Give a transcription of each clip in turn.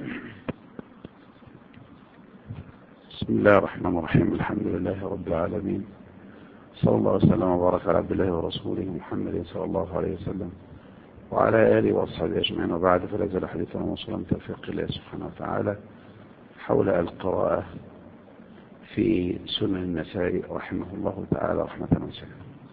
بسم الله الرحمن الرحيم. الحمد لله رب العالمين، صلى الله وسلم وبارك على عبد الله ورسوله محمد صلى الله عليه وسلم وعلى آله وأصحابه أجمعين، وبعد، فلا يزال حديثنا موصولا بتوفيق الله سبحانه وتعالى حول القراءة في سنن النسائي رحمه الله تعالى رحمة واسعة.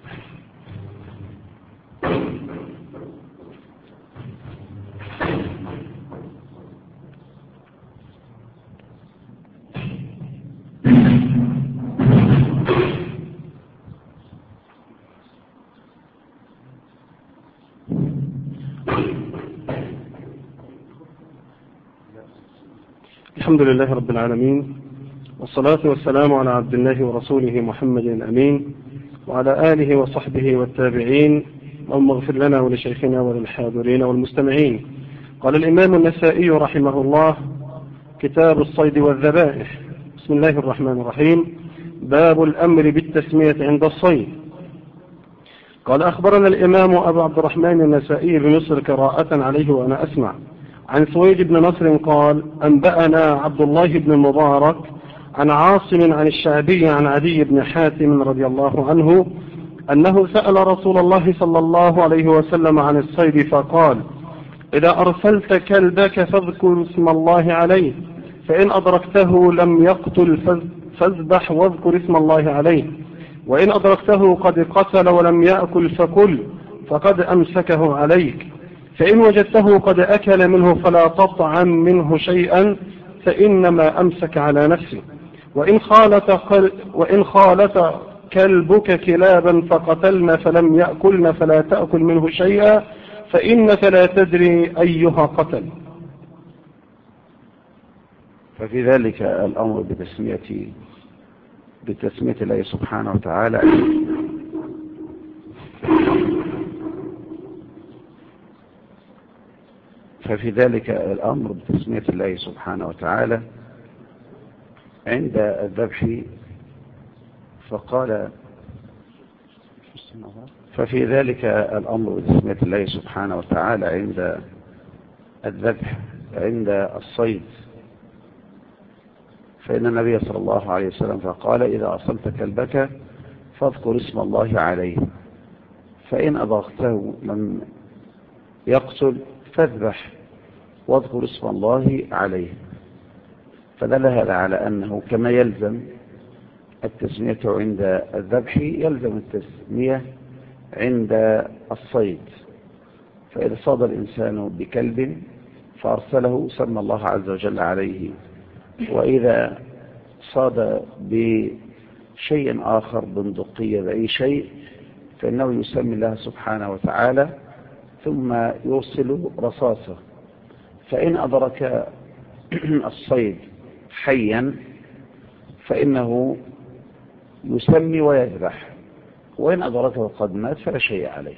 الحمد لله رب العالمين، والصلاة والسلام على عبد الله ورسوله محمد الأمين وعلى آله وصحبه والتابعين، اللهم اغفر لنا ولشيخنا وللحاضرين والمستمعين. قال الإمام النسائي رحمه الله: كتاب الصيد والذبائح. بسم الله الرحمن الرحيم. باب الأمر بالتسمية عند الصيد. قال: أخبرنا الإمام أبو عبد الرحمن النسائي بمصر قراءة عليه وأنا أسمع، عن سويد بن نصر قال: أنبأنا عبد الله بن المبارك عن عاصم عن الشعبي عن عدي بن حاتم رضي الله عنه أنه سأل رسول الله صلى الله عليه وسلم عن الصيد فقال: إذا أرسلت كلبك فاذكر اسم الله عليه، فإن أدركته لم يقتل فاذبح واذكر اسم الله عليه، وإن أدركته قد قتل ولم يأكل فكل، فقد أمسكه عليك، فإن وجدته قد أكل منه فلا تطعم منه شيئا، فإنما أمسك على نفسه، وإن خالت كلبك كلابا فقتلن فلم يأكلن فلا تأكل منه شيئا، فإنك لا تدري أيها قتل. ففي ذلك الأمر بتسمية الله سبحانه وتعالى الله سبحانه وتعالى عند الذبح، فقال: ففي ذلك الأمر بتسمية الله سبحانه وتعالى عند الذبح عند الصيد، فإن النبي صلى الله عليه وسلم فقال: إذا أرسلت كلبك فاذكر اسم الله عليه، فإن أدركته لم يقتل فاذبح واذكر اسم الله عليه. فدل هذا على أنه كما يلزم التسمية عند الذبح يلزم التسمية عند الصيد. فإذا صاد الإنسان بكلب فأرسله سمى الله عز وجل عليه، وإذا صاد بشيء آخر، بندقية، بأي شيء، فإنه يسمي الله سبحانه وتعالى ثم يرسل رصاصه. فإن أدرك الصيد حيا فإنه يسمي ويذبح، وإن أدركه قد مات فلا شيء عليه.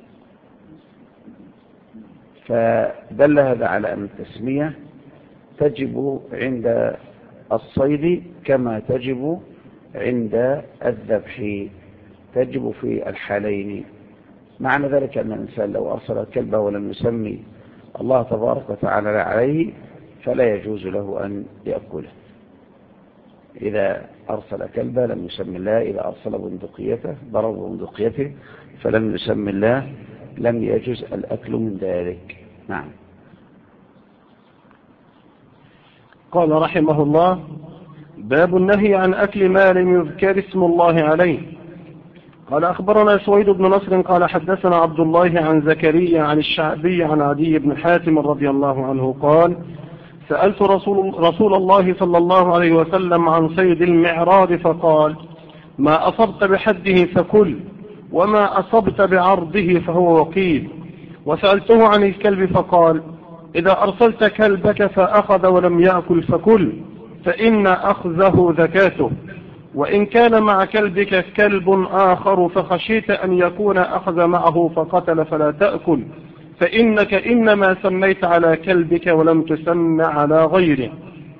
فدل هذا على أن التسمية تجب عند الصيد كما تجب عند الذبح، تجب في الحالين. معنى ذلك أن الإنسان لو أرسل كلبه ولم يسمي الله تبارك وتعالى عليه فلا يجوز له أن يأكله. إذا أرسل كلبه لم يسمي الله، إذا أرسل بندقيته ضرب بندقيته فلم يسمي الله، لم يجوز الأكل من ذلك. نعم. قال رحمه الله: باب النهي عن أكل ما لم يذكر اسم الله عليه. قال: أخبرنا سويد بن نصر قال: حدثنا عبد الله عن زكريا عن الشعبي عن عدي بن حاتم رضي الله عنه قال: سألت رسول الله صلى الله عليه وسلم عن صيد المعراض فقال: ما أصبت بحده فكل، وما أصبت بعرضه فهو وقيد. وسألته عن الكلب فقال: إذا أرسلت كلبك فأخذ ولم يأكل فكل، فإن أخذه ذكاته، وإن كان مع كلبك كلب آخر فخشيت أن يكون أخذ معه فقتل فلا تأكل، فإنك إنما سميت على كلبك ولم تسم على غيره.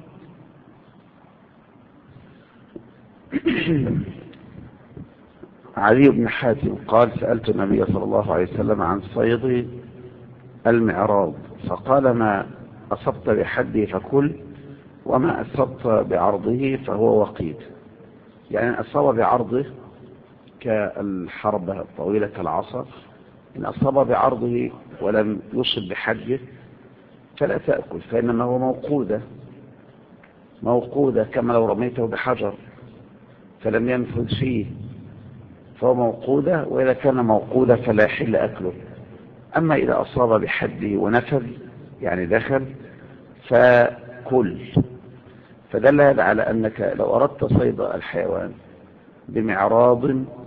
عدي بن حاتم قال: سألت النبي صلى الله عليه وسلم عن صيد المعراض، فقال: ما أصبت بحده فكل، وما أصبت بعرضه فهو وقيد. يعني أصاب بعرضه كالحربة الطويلة كالعصا، إن أصاب بعرضه ولم يصب بحده فلا تأكل، فإنما هو موقودة كما لو رميته بحجر فلم ينفذ فيه فهو موقودة، وإذا كان موقودة فلا يحل أكله. أما إذا أصاب بحده ونفذ يعني دخل فكل. فدل هذا على أنك لو أردت صيد الحيوان بمعراض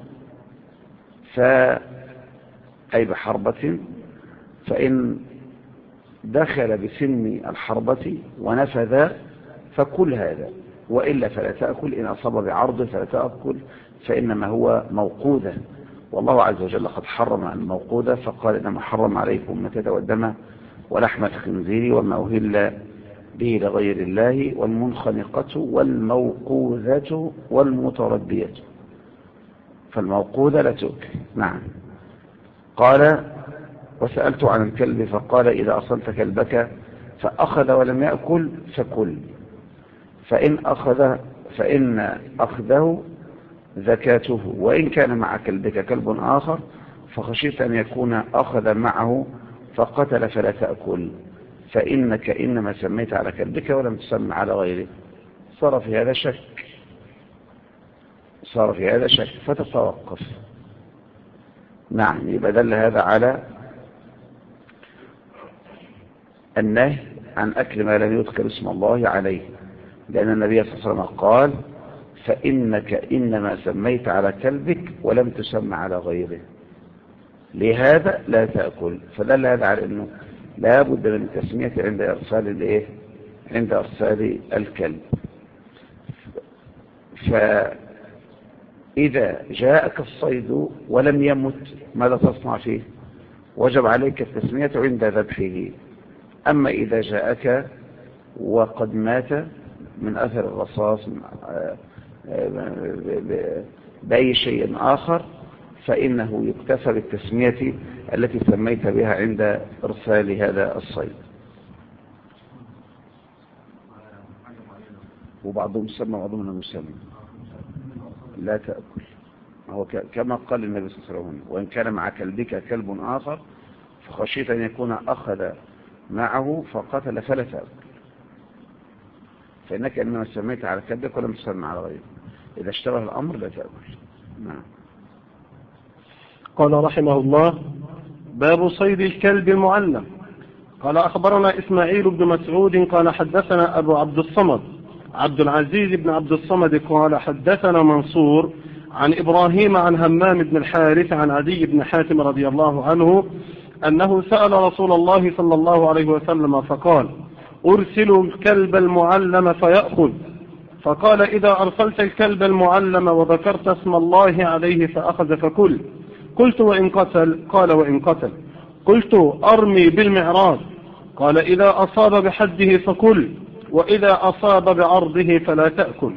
أي بحربة، فإن دخل بسن الحربة ونفذ فكل هذا، وإلا فلا تأكل. إن أصاب بعرض فلا تأكل، فإنما هو موقودة. والله عز وجل قد حرم الموقودة، فقال إنما حرم عليكم الميتة والدم ولحم الخنزير وما أهل به لغير الله والمنخنقة والموقوذة والمتردية. فالموقوذة لا تؤكل. نعم. قال وسألت عن الكلب فقال إذا أصلت كلبك فأخذ ولم يأكل فكل، فإن أخذه زكاته، وإن كان مع كلبك كلب آخر فخشيت أن يكون أخذ معه فقتل فلا تأكل، فإنك إنما سميت على كلبك ولم تسمى على غيره. صار في هذا شك فتتوقف. نعم. يبقى دل هذا على النهي عن أكل ما لم يذكر اسم الله عليه، لأن النبي صلى الله عليه وسلم قال فإنك إنما سميت على كلبك ولم تسمى على غيره، لهذا لا تأكل. فدل هذا على أنه لا بد من التسمية عند إرسال الكلب. فإذا جاءك الصيد ولم يمت ماذا تصنع فيه؟ وجب عليك التسمية عند ذبحه. أما إذا جاءك وقد مات من أثر الرصاص بأي شيء آخر فإنه يكتفى بالتسمية التي سميت بها عند إرسال هذا الصيد. وبعضهم سمى وبعضهم لم يسمى. لا تأكل. هو كما قال النبي صلى الله عليه وسلم وإن كان مع كلبك كلب آخر فخشيت أن يكون أخذ معه فقتل فلا تأكل، فإنك إنما سميت على كلبك ولم تسمى على غيره. إذا اشتبه الأمر لا تأكل. نعم. قال رحمه الله باب صيد الكلب المعلم. قال أخبرنا إسماعيل بن مسعود قال حدثنا أبو عبد الصمد عبد العزيز بن عبد الصمد قال حدثنا منصور عن إبراهيم عن همام بن الحارث عن عدي بن حاتم رضي الله عنه أنه سأل رسول الله صلى الله عليه وسلم فقال أرسل الكلب المعلم فيأخذ، فقال إذا أرسلت الكلب المعلم وذكرت اسم الله عليه فأخذ فكل. قلت وإن قتل؟ قال وإن قتل. قلت أرمي بالمعراض؟ قال إذا أصاب بحده فكل، وإذا أصاب بعرضه فلا تأكل.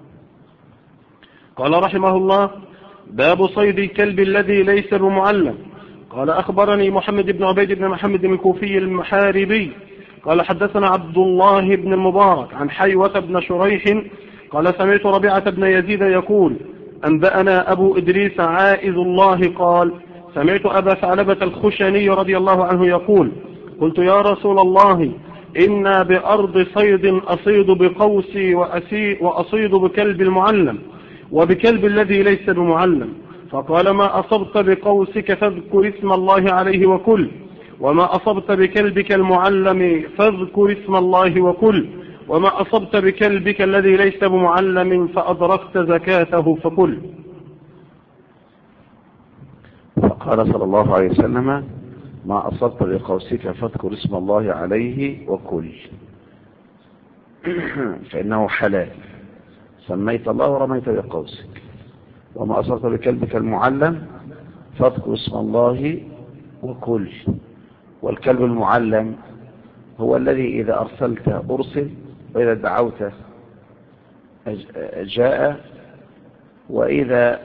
قال رحمه الله باب صيد الكلب الذي ليس بمعلم. قال أخبرني محمد بن عبيد بن محمد الكوفي المحاربي قال حدثنا عبد الله بن المبارك عن حيوة بن شريح قال سمعت ربيعة بن يزيد يقول أنبأنا أبو إدريس عائذ الله قال سمعت أبا ثعلبة الخشني رضي الله عنه يقول قلت يا رسول الله إنا بأرض صيد أصيد بقوسي وأصيد بكلب المعلم وبكلب الذي ليس بمعلم، فقال ما أصبت بقوسك فاذكر اسم الله عليه وكل، وما أصبت بكلبك المعلم فاذكر اسم الله وكل، وما أصبت بكلبك الذي ليس بمعلم فأدركت زكاته فكل. فقال صلى الله عليه وسلم ما أصبت بقوسك فاذكر اسم الله عليه وكل، فإنه حلال. سميت الله ورميت بقوسك. وما أصبت بكلبك المعلم فاذكر اسم الله وكل. والكلب المعلم هو الذي إذا أرسلت أرسل، وإذا دعوت جاء، وإذا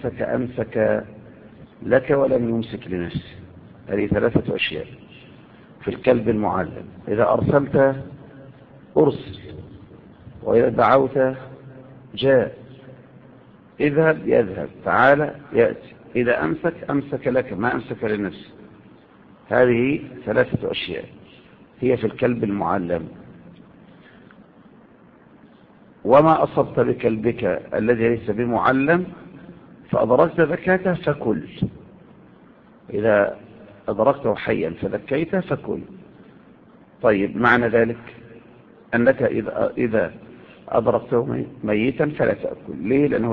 أمسك لك ولم يمسك لنفسه. هذه 3 أشياء. في الكلب المعلم. إذا أرسلت أرسل، وإذا دعوت جاء، اذهب يذهب، تعالى يأتي، إذا أمسك أمسك لك ما أمسك لنفسه. هذه 3 أشياء هي في الكلب المعلم. وما أصبت بكلبك الذي ليس بمعلم فأدركت ذكاته فكل. إذا أدركته حيا فذكيته فكل. طيب، معنى ذلك أنك إذا أدركته ميتا فلا تأكل. ليه؟ لأنه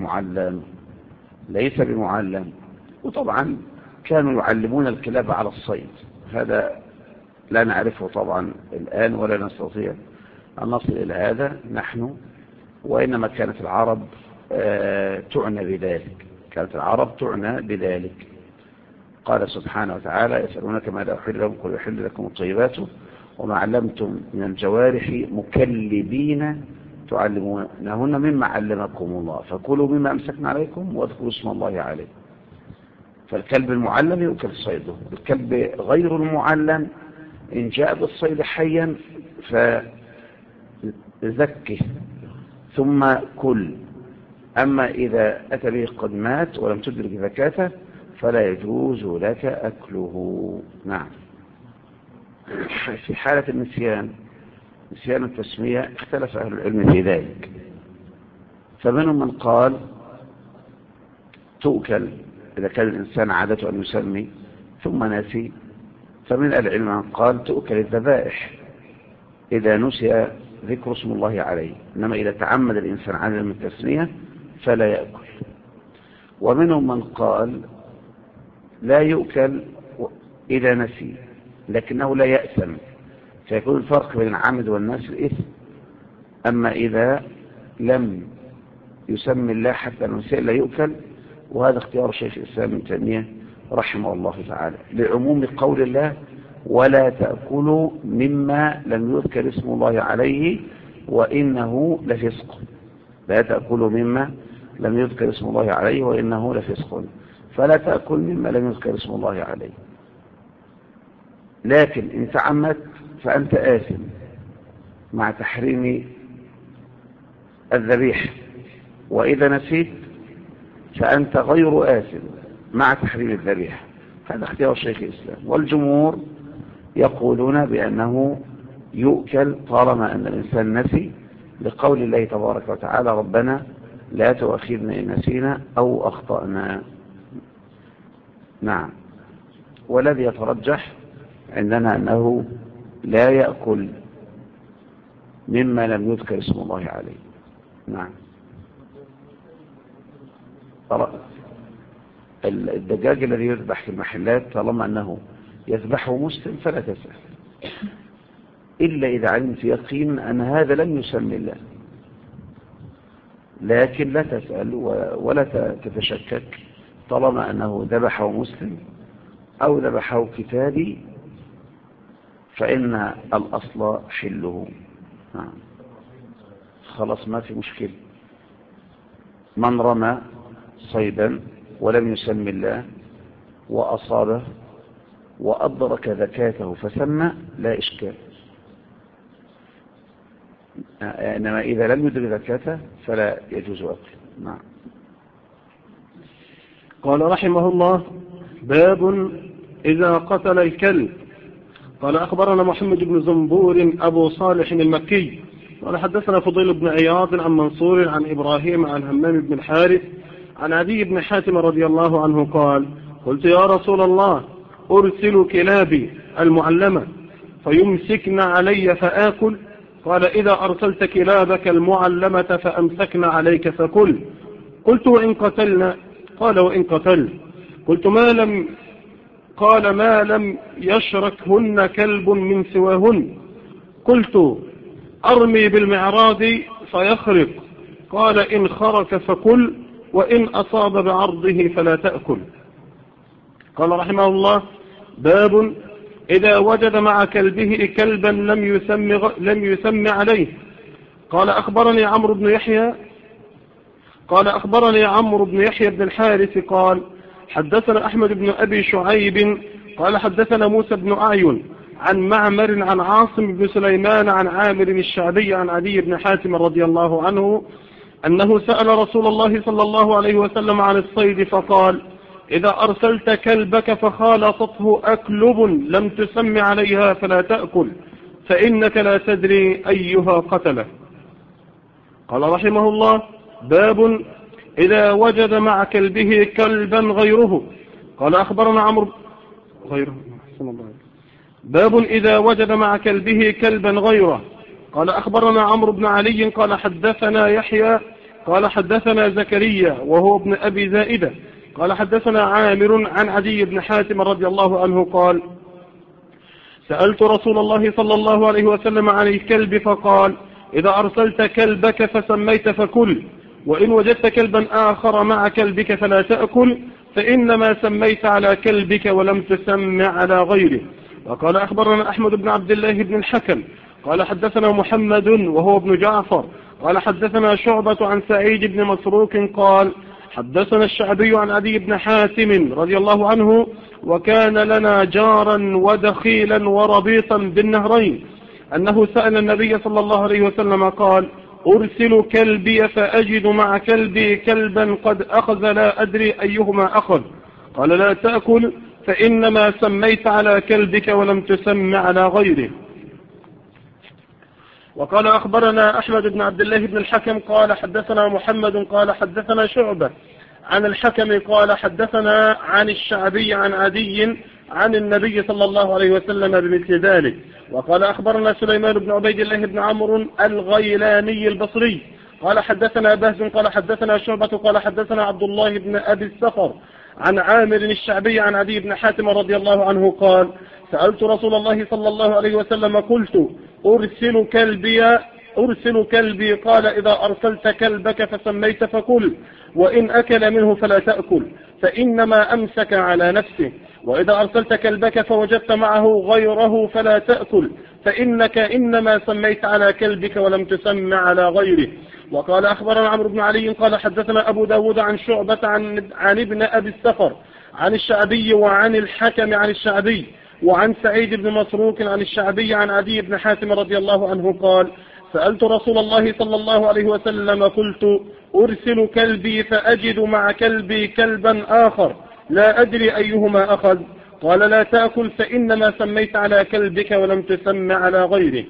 ليس بمعلم. وطبعا كانوا يعلمون الكلاب على الصيد، هذا لا نعرفه طبعا الآن ولا نستطيع أن نصل إلى هذا نحن، وإنما كانت العرب تعنى بذلك. قال سبحانه وتعالى: يسألونك ماذا أحل لهم قل يحل لكم الطيبات وما علمتم من الجوارح مكلبين تعلمونهن مما علمكم الله فكلوا مما أمسكنا عليكم واذكروا اسم الله عليه. فالكلب المعلم يؤكل صيده. الكلب غير المعلم إن جاء بالصيد حيا فزكه ثم كل. أما إذا أتى به قد مات ولم تدرك زكاته فلا يجوز لك أكله. نعم. في حالة نسيان التسمية اختلف أهل العلم في ذلك، فمنهم من قال تؤكل إذا كان الإنسان عادته أن يسمي ثم نسي، فمن العلم من قال تؤكل الذبائح إذا نسي ذكر اسم الله عليه، إنما إذا تعمد الإنسان عدم التسمية فلا يأكل. ومنهم من قال لا يؤكل إذا نسي لكنه لا يأثم، فيكون الفرق بين العامد والناس الإثم. أما إذا لم يسمي الله حتى نسي لا يؤكل، وهذا اختيار شيخ الإسلام ابن تيمية رحمه الله تعالى لعموم قول الله: ولا تأكلوا مما لم يذكر اسم الله عليه وإنه لفسق. لا تأكلوا مما لم يذكر اسم الله عليه وإنه لفسق. فلا تأكل مما لم يذكر اسم الله عليه. لكن إن تعمدت فأنت آثم مع تحريم الذبيح، وإذا نسيت فأنت غير آثم مع تحريم الذبيح. هذا اختيار شيخ الإسلام. والجمهور يقولون بأنه يؤكل طالما أن الإنسان نسي، لقول الله تبارك وتعالى: ربنا لا تؤاخذنا إن نسينا أو أخطأنا. نعم. والذي يترجح عندنا أنه لا يأكل مما لم يذكر اسم الله عليه. نعم. الدجاج الذي يذبح في المحلات طالما أنه يذبحه مسلم فلا تسأل، إلا إذا علمت يقين أن هذا لم يسمي الله، لكن لا تسأل ولا تتشكك طالما أنه ذبحه مسلم أو ذبحه كتابي فإن الأصل حله. خلاص ما في مشكلة. من رمى صيدا ولم يسمي الله وأصابه وأدرك ذكاته فسمى لا إشكال، إنما إذا لم يدرك ذكاته فلا يجوز أكله. نعم. قال رحمه الله: باب إذا قتل الكلب. قال أخبرنا محمد بن زنبور أبو صالح المكي قال حدثنا فضيل بن عياض عن منصور عن إبراهيم عن همام بن الحارث عن عدي بن حاتم رضي الله عنه قال: قلت يا رسول الله أرسل كلابي المعلمة فيمسكن علي فآكل؟ قال: إذا أرسلت كلابك المعلمة فأمسكن عليك فكل. قلت: وإن قتلنا؟ قال: وإن قتل. قلت: قال: ما لم يشركهن كلب من سواهن. قلت: أرمي بالمعراض فيخرق. قال: إن خرك فكل، وإن أصاب بعرضه فلا تأكل. قال رحمه الله: باب إذا وجد مع كلبه كلبا لم يسم عليه. قال أخبرني عمرو بن يحيى بن الحارث قال حدثنا أحمد بن أبي شعيب قال حدثنا موسى بن أعين عن معمر عن عاصم بن سليمان عن عامر الشعبي عن عدي بن حاتم رضي الله عنه أنه سأل رسول الله صلى الله عليه وسلم عن الصيد فقال: إذا أرسلت كلبك فخالطته أكلب لم تسم عليها فلا تأكل، فإنك لا تدري أيها قتله. قال رحمه الله: باب إذا وجد مع كلبه كلبا غيره. قال أخبرنا عمرو غيره. باب إذا وجد مع كلبه كلبا غيره. قال أخبرنا عمرو بن علي قال حدثنا يحيى قال حدثنا زكريا وهو ابن أبي زائدة قال حدثنا عامر عن عدي بن حاتم رضي الله عنه قال: سألت رسول الله صلى الله عليه وسلم عن الكلب فقال: إذا أرسلت كلبك فسميت فكل، وإن وجدت كلبا آخر مع كلبك فلا تأكل، فإنما سميت على كلبك ولم تسم على غيره. وقال أخبرنا أحمد بن عبد الله بن الحكم قال حدثنا محمد وهو ابن جعفر قال حدثنا شعبة عن سعيد بن مسروق قال حدثنا الشعبي عن عدي بن حاتم رضي الله عنه: وكان لنا جارا ودخيلا وربيطا بالنهرين، أنه سأل النبي صلى الله عليه وسلم قال: أرسل كلبي فأجد مع كلبي كلبا قد أخذ لا أدري أيهما أخذ، قال: لا تأكل، فإنما سميت على كلبك ولم تسم على غيره. وقال أخبرنا أحمد بن عبد الله بن الحكم قال حدثنا محمد قال حدثنا شعبة عن الحكم قال حدثنا عن الشعبي عن عدي عن النبي صلى الله عليه وسلم بمثل ذلك. وقال أخبرنا سليمان بن عبيد الله بن عمرو الغيلاني البصري قال حدثنا بهز قال حدثنا شعبة قال حدثنا عبد الله بن أبي السفر عن عامر الشعبي عن عدي بن حاتم رضي الله عنه قال: سألت رسول الله صلى الله عليه وسلم قلت: أرسل كلبي، قال: إذا أرسلت كلبك فسميت فكل، وإن أكل منه فلا تأكل، فإنما أمسك على نفسه، وإذا أرسلت كلبك فوجدت معه غيره فلا تأكل، فإنك إنما سميت على كلبك ولم تسم على غيره. وقال أخبرنا عمرو بن علي قال حدثنا أبو داود عن شعبة عن ابن أبي السفر عن الشعبي وعن الحكم عن الشعبي وعن سعيد بن مسروق عن الشعبي عن عدي بن حاتم رضي الله عنه قال: سألت رسول الله صلى الله عليه وسلم قلت: أرسل كلبي فأجد مع كلبي كلبا آخر لا أدري أيهما أخذ، قال: لا تأكل، فإنما سميت على كلبك ولم تسم على غيره.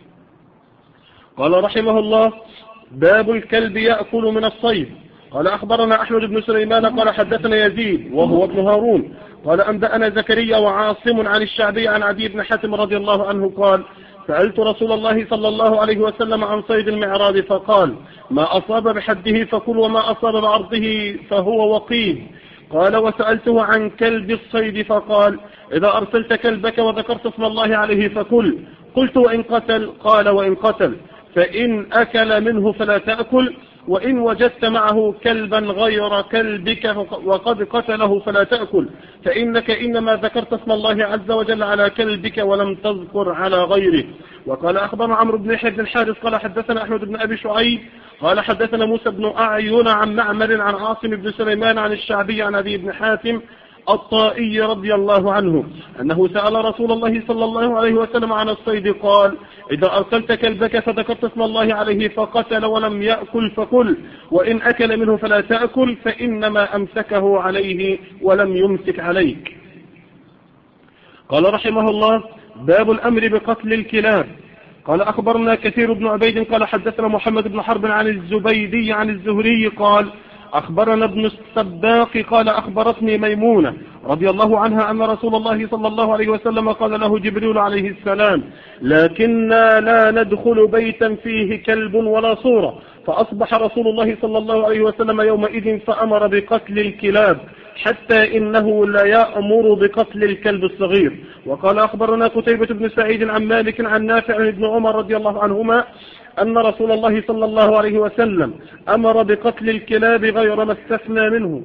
قال رحمه الله: باب الكلب يأكل من الصيد. قال أخبرنا أحمد بن سليمان قال حدثنا يزيد وهو ابن هارون قال أنبأنا زكريا وعاصم عن الشعبي عن عدي بن حاتم رضي الله عنه قال: سألت رسول الله صلى الله عليه وسلم عن صيد المعراض فقال: ما أصاب بحده فكل، وما أصاب بعرضه فهو وقيد. قال: وسألته عن كلب الصيد فقال: إذا أرسلت كلبك وذكرت اسم الله عليه فكل. قلت: وإن قتل؟ قال: وإن قتل، فإن أكل منه فلا تأكل، وإن وجدت معه كلبا غير كلبك وقد قتله فلا تأكل، فإنك إنما ذكرت اسم الله عز وجل على كلبك ولم تذكر على غيره. وقال أخبرنا عمرو بن يحيى بن الحارث قال حدثنا أحمد بن أبي شعيب قال حدثنا موسى بن أعين عن معمر عن عاصم بن سليمان عن الشعبي عن أبي بن حاتم الطائي رضي الله عنه أنه سأل رسول الله صلى الله عليه وسلم عن الصيد قال: إذا أرسلت كلبك فذكرت اسم الله عليه فقتل ولم يأكل فكل، وإن أكل منه فلا تأكل، فإنما أمسكه عليه ولم يمسك عليك. قال رحمه الله: باب الأمر بقتل الكلاب. قال أخبرنا كثير بن عبيد قال حدثنا محمد بن حرب عن الزبيدي عن الزهري قال: أخبرنا ابن السباق قال أخبرتني ميمونة رضي الله عنها أن رسول الله صلى الله عليه وسلم قال له جبريل عليه السلام: لكننا لا ندخل بيتا فيه كلب ولا صورة. فأصبح رسول الله صلى الله عليه وسلم يومئذ فأمر بقتل الكلاب، حتى إنه لا يأمر بقتل الكلب الصغير. وقال أخبرنا قتيبة بن سعيد عن مالك عن نافع بن عمر رضي الله عنهما أن رسول الله صلى الله عليه وسلم أمر بقتل الكلاب غير ما استثنى منه.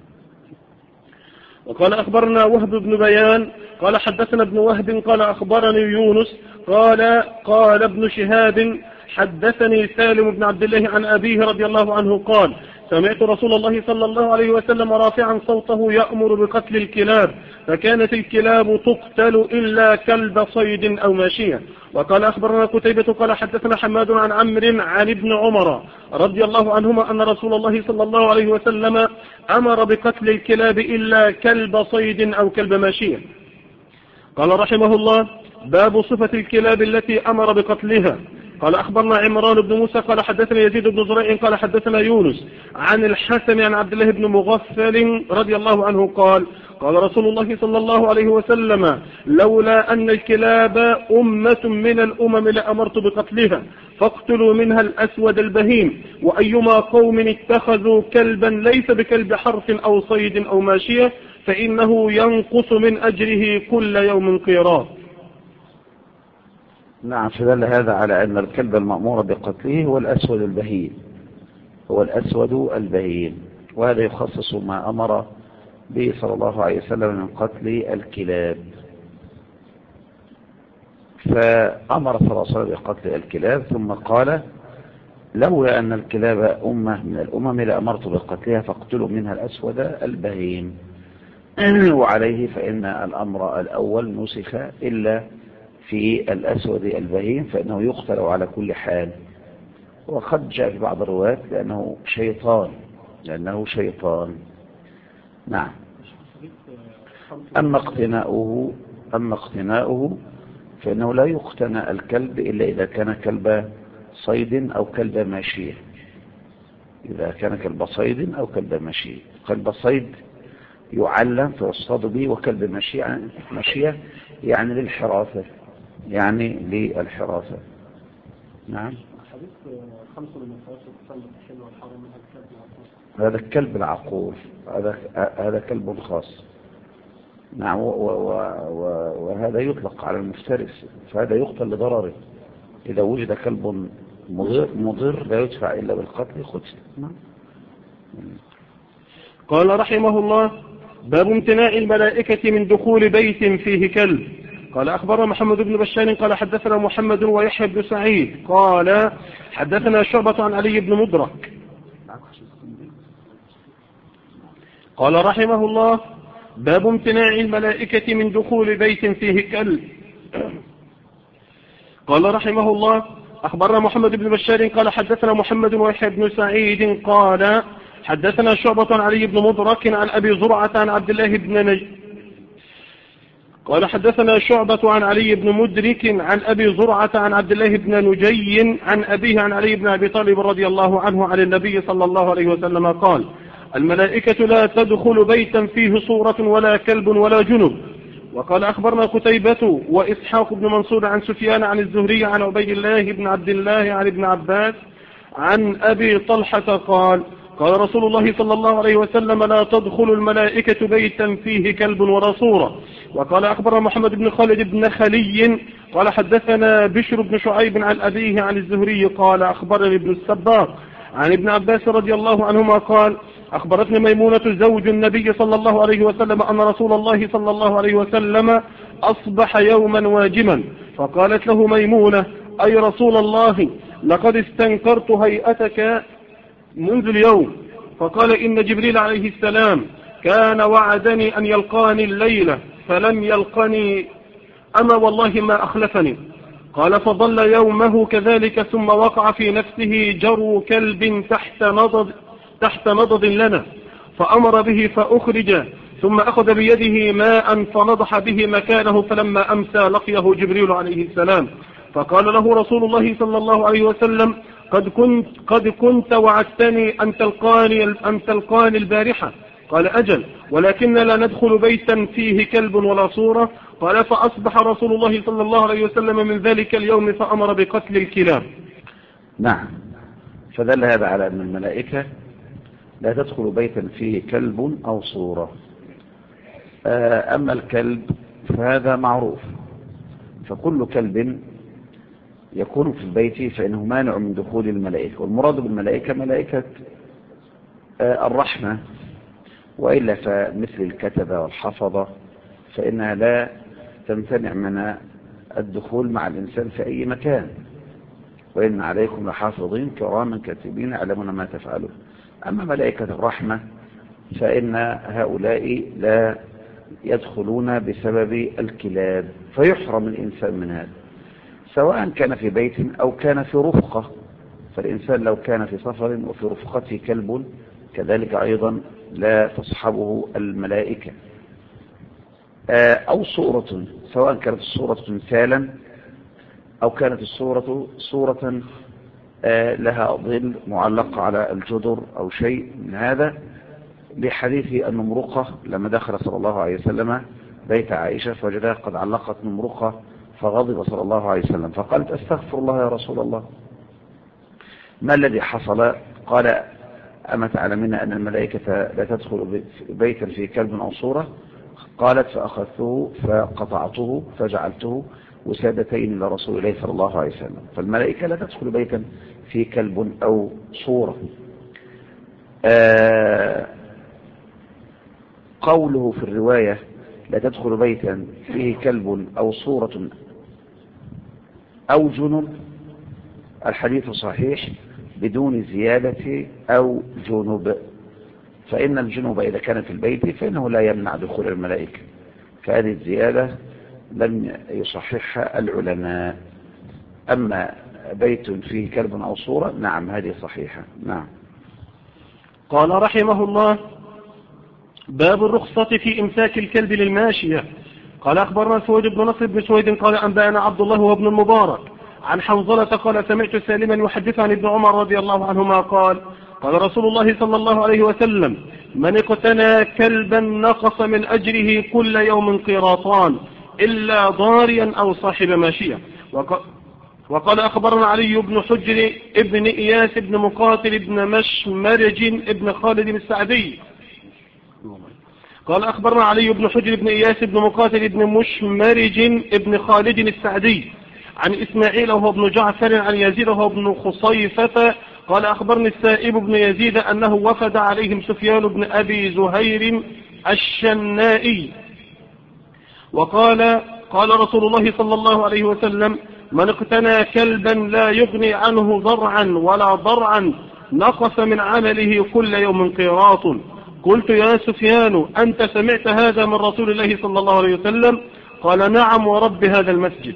وقال أخبرنا وهب بن بيان قال حدثنا ابن وهب قال أخبرني يونس قال ابن شهاب حدثني سالم بن عبد الله عن أبيه رضي الله عنه قال: سمعت رسول الله صلى الله عليه وسلم رافعا صوته يأمر بقتل الكلاب، فكانت الكلاب تقتل إلا كلب صيد أو ماشية. وقال أخبرنا قتيبة قال حدثنا حماد عن عمرو عن ابن عمر رضي الله عنهما أن رسول الله صلى الله عليه وسلم أمر بقتل الكلاب إلا كلب صيد أو كلب ماشية. قال رحمه الله: باب صفة الكلاب التي أمر بقتلها. قال أخبرنا عمران بن موسى قال حدثنا يزيد بن زريع قال حدثنا يونس عن الحسن عن عبد الله بن مغفل رضي الله عنه قال: قال رسول الله صلى الله عليه وسلم: لولا أن الكلاب أمة من الأمم لأمرت بقتلها، فاقتلوا منها الأسود البهيم، وأيما قوم اتخذوا كلبا ليس بكلب حرث أو صيد أو ماشية فإنه ينقص من أجره كل يوم قيراط. نعم، فدل هذا على أن الكلب المأمور بقتله هو الأسود البهيم، هو الأسود البهيم، وهذا يخصص ما أمر به صلى الله عليه وسلم من قتل الكلاب. فأمر صلى الله عليه وسلم بقتل الكلاب ثم قال: لولا أن الكلاب أمة من الأمم لأمرت بقتلها فاقتلوا منها الأسود البهيم. وعليه فإن الأمر الأول نسخ إلا في الأسود البهيم فإنه يقتل على كل حال. وقد جاء في بعض الروايات لأنه شيطان. نعم. أما اقتناؤه فإنه لا يقتنى الكلب إلا إذا كان كلب صيد أو كلب ماشية. إذا كان كلب صيد أو كلب ماشية. كلب صيد يعلم فيصطاد به، وكلب ماشية يعني للحراسة، نعم. هذا الكلب العقور، هذا كلب خاص. نعم. وهذا يطلق على المفترس، فهذا يقتل لضرره. إذا وجد كلب مضر لا يدفع إلا بالقتل قتل. نعم. قال رحمه الله: باب امتناع الملائكة من دخول بيت فيه كلب. قال أخبرنا محمد بن بشار قال حدثنا محمد ويحيى بن سعيد قال حدثنا شعبة عن علي بن مدرك. قال رحمه الله: باب امتناع الملائكة من دخول بيت فيه كلب. قال رحمه الله: أخبرنا محمد بن بشار قال حدثنا محمد ويحيى بن سعيد قال حدثنا شعبة عن علي بن مدرك عن أبي زرعة عن عبد الله بن قال حدثنا شعبة عن علي بن مدرك عن أبي زرعة عن عبد الله بن نجي عن أبيه عن علي بن أبي طالب رضي الله عنه عن النبي صلى الله عليه وسلم قال: الملائكة لا تدخل بيتا فيه صورة ولا كلب ولا جنب. وقال أخبرنا قتيبة وإسحاق بن منصور عن سفيان عن الزهري عن عبيد الله بن عبد الله عن ابن عباس عن أبي طلحة قال: قال رسول الله صلى الله عليه وسلم: لا تدخل الملائكة بيتا فيه كلب ولا صورة. وقال أخبرنا محمد بن خالد بن خلي قال حدثنا بشر بن شعيب عن أبيه عن الزهري قال أخبرني ابن السباق عن ابن عباس رضي الله عنهما قال: أخبرتني ميمونة زوج النبي صلى الله عليه وسلم أن رسول الله صلى الله عليه وسلم أصبح يوما واجما، فقالت له ميمونة: أي رسول الله، لقد استنكرت هيئتك منذ اليوم. فقال: إن جبريل عليه السلام كان وعدني أن يلقاني الليلة فلم يلقني، أما والله ما أخلفني. قال: فظل يومه كذلك ثم وقع في نفسه جرو كلب تحت مضض لنا، فأمر به فأخرج، ثم أخذ بيده ماء فنضح به مكانه، فلما أمسى لقيه جبريل عليه السلام فقال له رسول الله صلى الله عليه وسلم: قد كنت وعدتني أن تلقاني البارحة. قال: أجل، ولكن لا ندخل بيتا فيه كلب ولا صورة. قال: فأصبح رسول الله صلى الله عليه وسلم من ذلك اليوم فأمر بقتل الكلاب. نعم. فدل هذا على أن الملائكة لا تدخل بيتا فيه كلب أو صورة. أما الكلب فهذا معروف، فكل كلب يكون في البيت فإنه مانع من دخول الملائكة. والمراد بالملائكة ملائكة الرحمة، وإلا فمثل الكتبة والحفظة فإنها لا تمتنع من الدخول مع الإنسان في أي مكان. وإن عليكم لحافظين كراما كاتبين يعلمون ما تفعلون. أما ملائكة الرحمة فإن هؤلاء لا يدخلون بسبب الكلاب، فيحرم الإنسان من هذا، سواء كان في بيت أو كان في رفقة. فالإنسان لو كان في سفر وفي رفقته كلب كذلك أيضا لا تصحبه الملائكة. أو صورة، سواء كانت الصورة تمثالا أو كانت الصورة صورة لها ظل معلقة على الجدر أو شيء من هذا، لحديث النمرقة لما دخل صلى الله عليه وسلم بيت عائشة فوجدها قد علقت نمرقة، فغضب صلى الله عليه وسلم فقالت استغفر الله يا رسول الله، ما الذي حصل؟ قال أما تعلمين أن الملائكة لا تدخل بيتا في كلب أو صورة؟ قالت فأخذته فقطعته فجعلته وسادتين لرسول الله صلى الله عليه وسلم. فالملائكة لا تدخل بيتا في كلب أو صورة. قوله في الرواية لا تدخل بيتا فيه كلب أو صورة أو جنب، الحديث صحيح بدون زيادة أو جنب، فإن الجنوب إذا كان في البيت فإنه لا يمنع دخول الملائكة، فهذه الزيادة لم يصححها العلماء. أما بيت فيه كلب أو صورة نعم هذه صحيحة. نعم. قال رحمه الله: باب الرخصة في إمساك الكلب للماشية. قال أخبرنا سويد بن نصر بن سويد قال أنبأنا عبد الله وابن المبارك عن حنظلة قال سمعت سالما يحدث عن ابن عمر رضي الله عنهما قال قال رسول الله صلى الله عليه وسلم: من اقتنى كلبا نقص من أجره كل يوم قيراطان إلا ضاريا أو صاحب ماشية. وقال أخبرنا علي بن حجر ابن إياس ابن مقاتل ابن مشمرج ابن خالد السعدي قال أخبرنا علي بن حجر ابن إياس ابن مقاتل ابن مشمرج ابن خالد السعدي عن إسماعيل وهو ابن جعفر عن يزيد وهو ابن خصيفة قال أخبرني السائب بن يزيد أنه وفد عليهم سفيان بن أبي زهير الشنائي وقال قال رسول الله صلى الله عليه وسلم: من اقتنى كلبا لا يغني عنه ضرعا ولا ضرعا نقص من عمله كل يوم قيراط. قلت: يا سفيان أنت سمعت هذا من رسول الله صلى الله عليه وسلم؟ قال: نعم ورب هذا المسجد.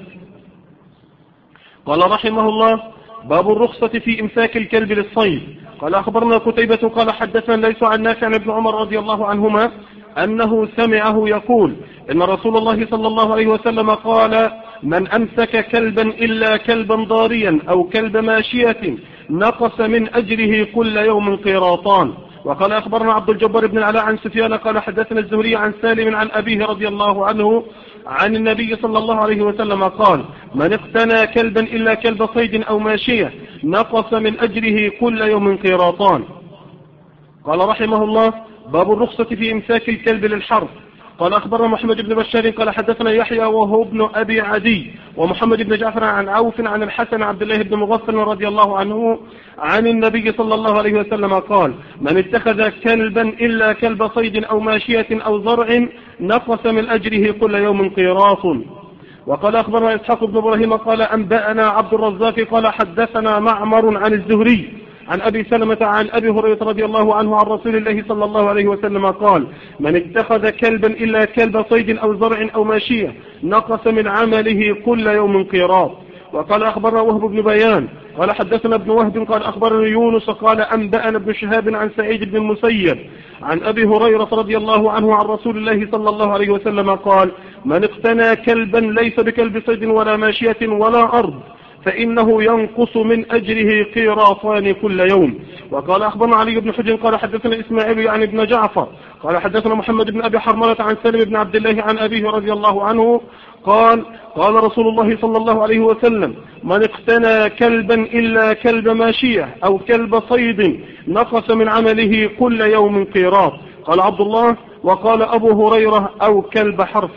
قال رحمه الله: باب الرخصة في إمساك الكلب للصيد. قال أخبرنا كتيبة قال حدثنا ليس عن نافع عن ابن عمر رضي الله عنهما أنه سمعه يقول إن رسول الله صلى الله عليه وسلم قال: من أمسك كلبا إلا كلبا ضاريا أو كلب ماشية نقص من أجره كل يوم قيراطان. وقال أخبرنا عبد الجبار بن العلاء عن سفيان قال حدثنا الزهري عن سالم عن أبيه رضي الله عنه عن النبي صلى الله عليه وسلم قال: من اقتنى كلبا إلا كلب صيد أو ماشية نقص من أجره كل يوم قيراطان. قال رحمه الله: باب الرخصة في إمساك الكلب للحرث. قال أخبرنا محمد بن بشار قال حدثنا يحيى وهو ابن أبي عدي ومحمد بن جعفر عن عوف عن الحسن عبد الله بن مغفل رضي الله عنه عن النبي صلى الله عليه وسلم قال: من اتخذ كلبا إلا كلب صيد أو ماشية أو زرع نقص من أجره كل يوم قيراط. وقال أخبرنا إسحاق بن إبراهيم قال أنبأنا عبد الرزاق قال حدثنا معمر عن الزهري عن أبي سلمة عن أبي هريرة رضي الله عنه عن رسول الله صلى الله عليه وسلم قال: من اتخذ كلبا إلا كلب صيد أو زرع أو ماشية نقص من عمله كل يوم قيراط. وقال أخبرنا وهب بن بيان قال حدثنا ابن وهب قال أخبرنا يونس قال أنبأنا ابن شهاب عن سعيد بن المسيب عن أبي هريرة رضي الله عنه عن رسول الله صلى الله عليه وسلم قال: من اقتنى كلبا ليس بكلب صيد ولا ماشية ولا أرض فإنه ينقص من أجره قيراطان كل يوم. وقال أخبرنا علي بن حجر قال حدثنا إسماعيل يعني ابن جعفر قال حدثنا محمد بن أبي حرملة عن سالم بن عبد الله عن أبيه رضي الله عنه قال: قال رسول الله صلى الله عليه وسلم: من اقتنى كلبا إلا كلب ماشية أو كلب صيد نقص من عمله كل يوم قيراط. قال عبد الله: وقال أبو هريرة: أو كلب حرث.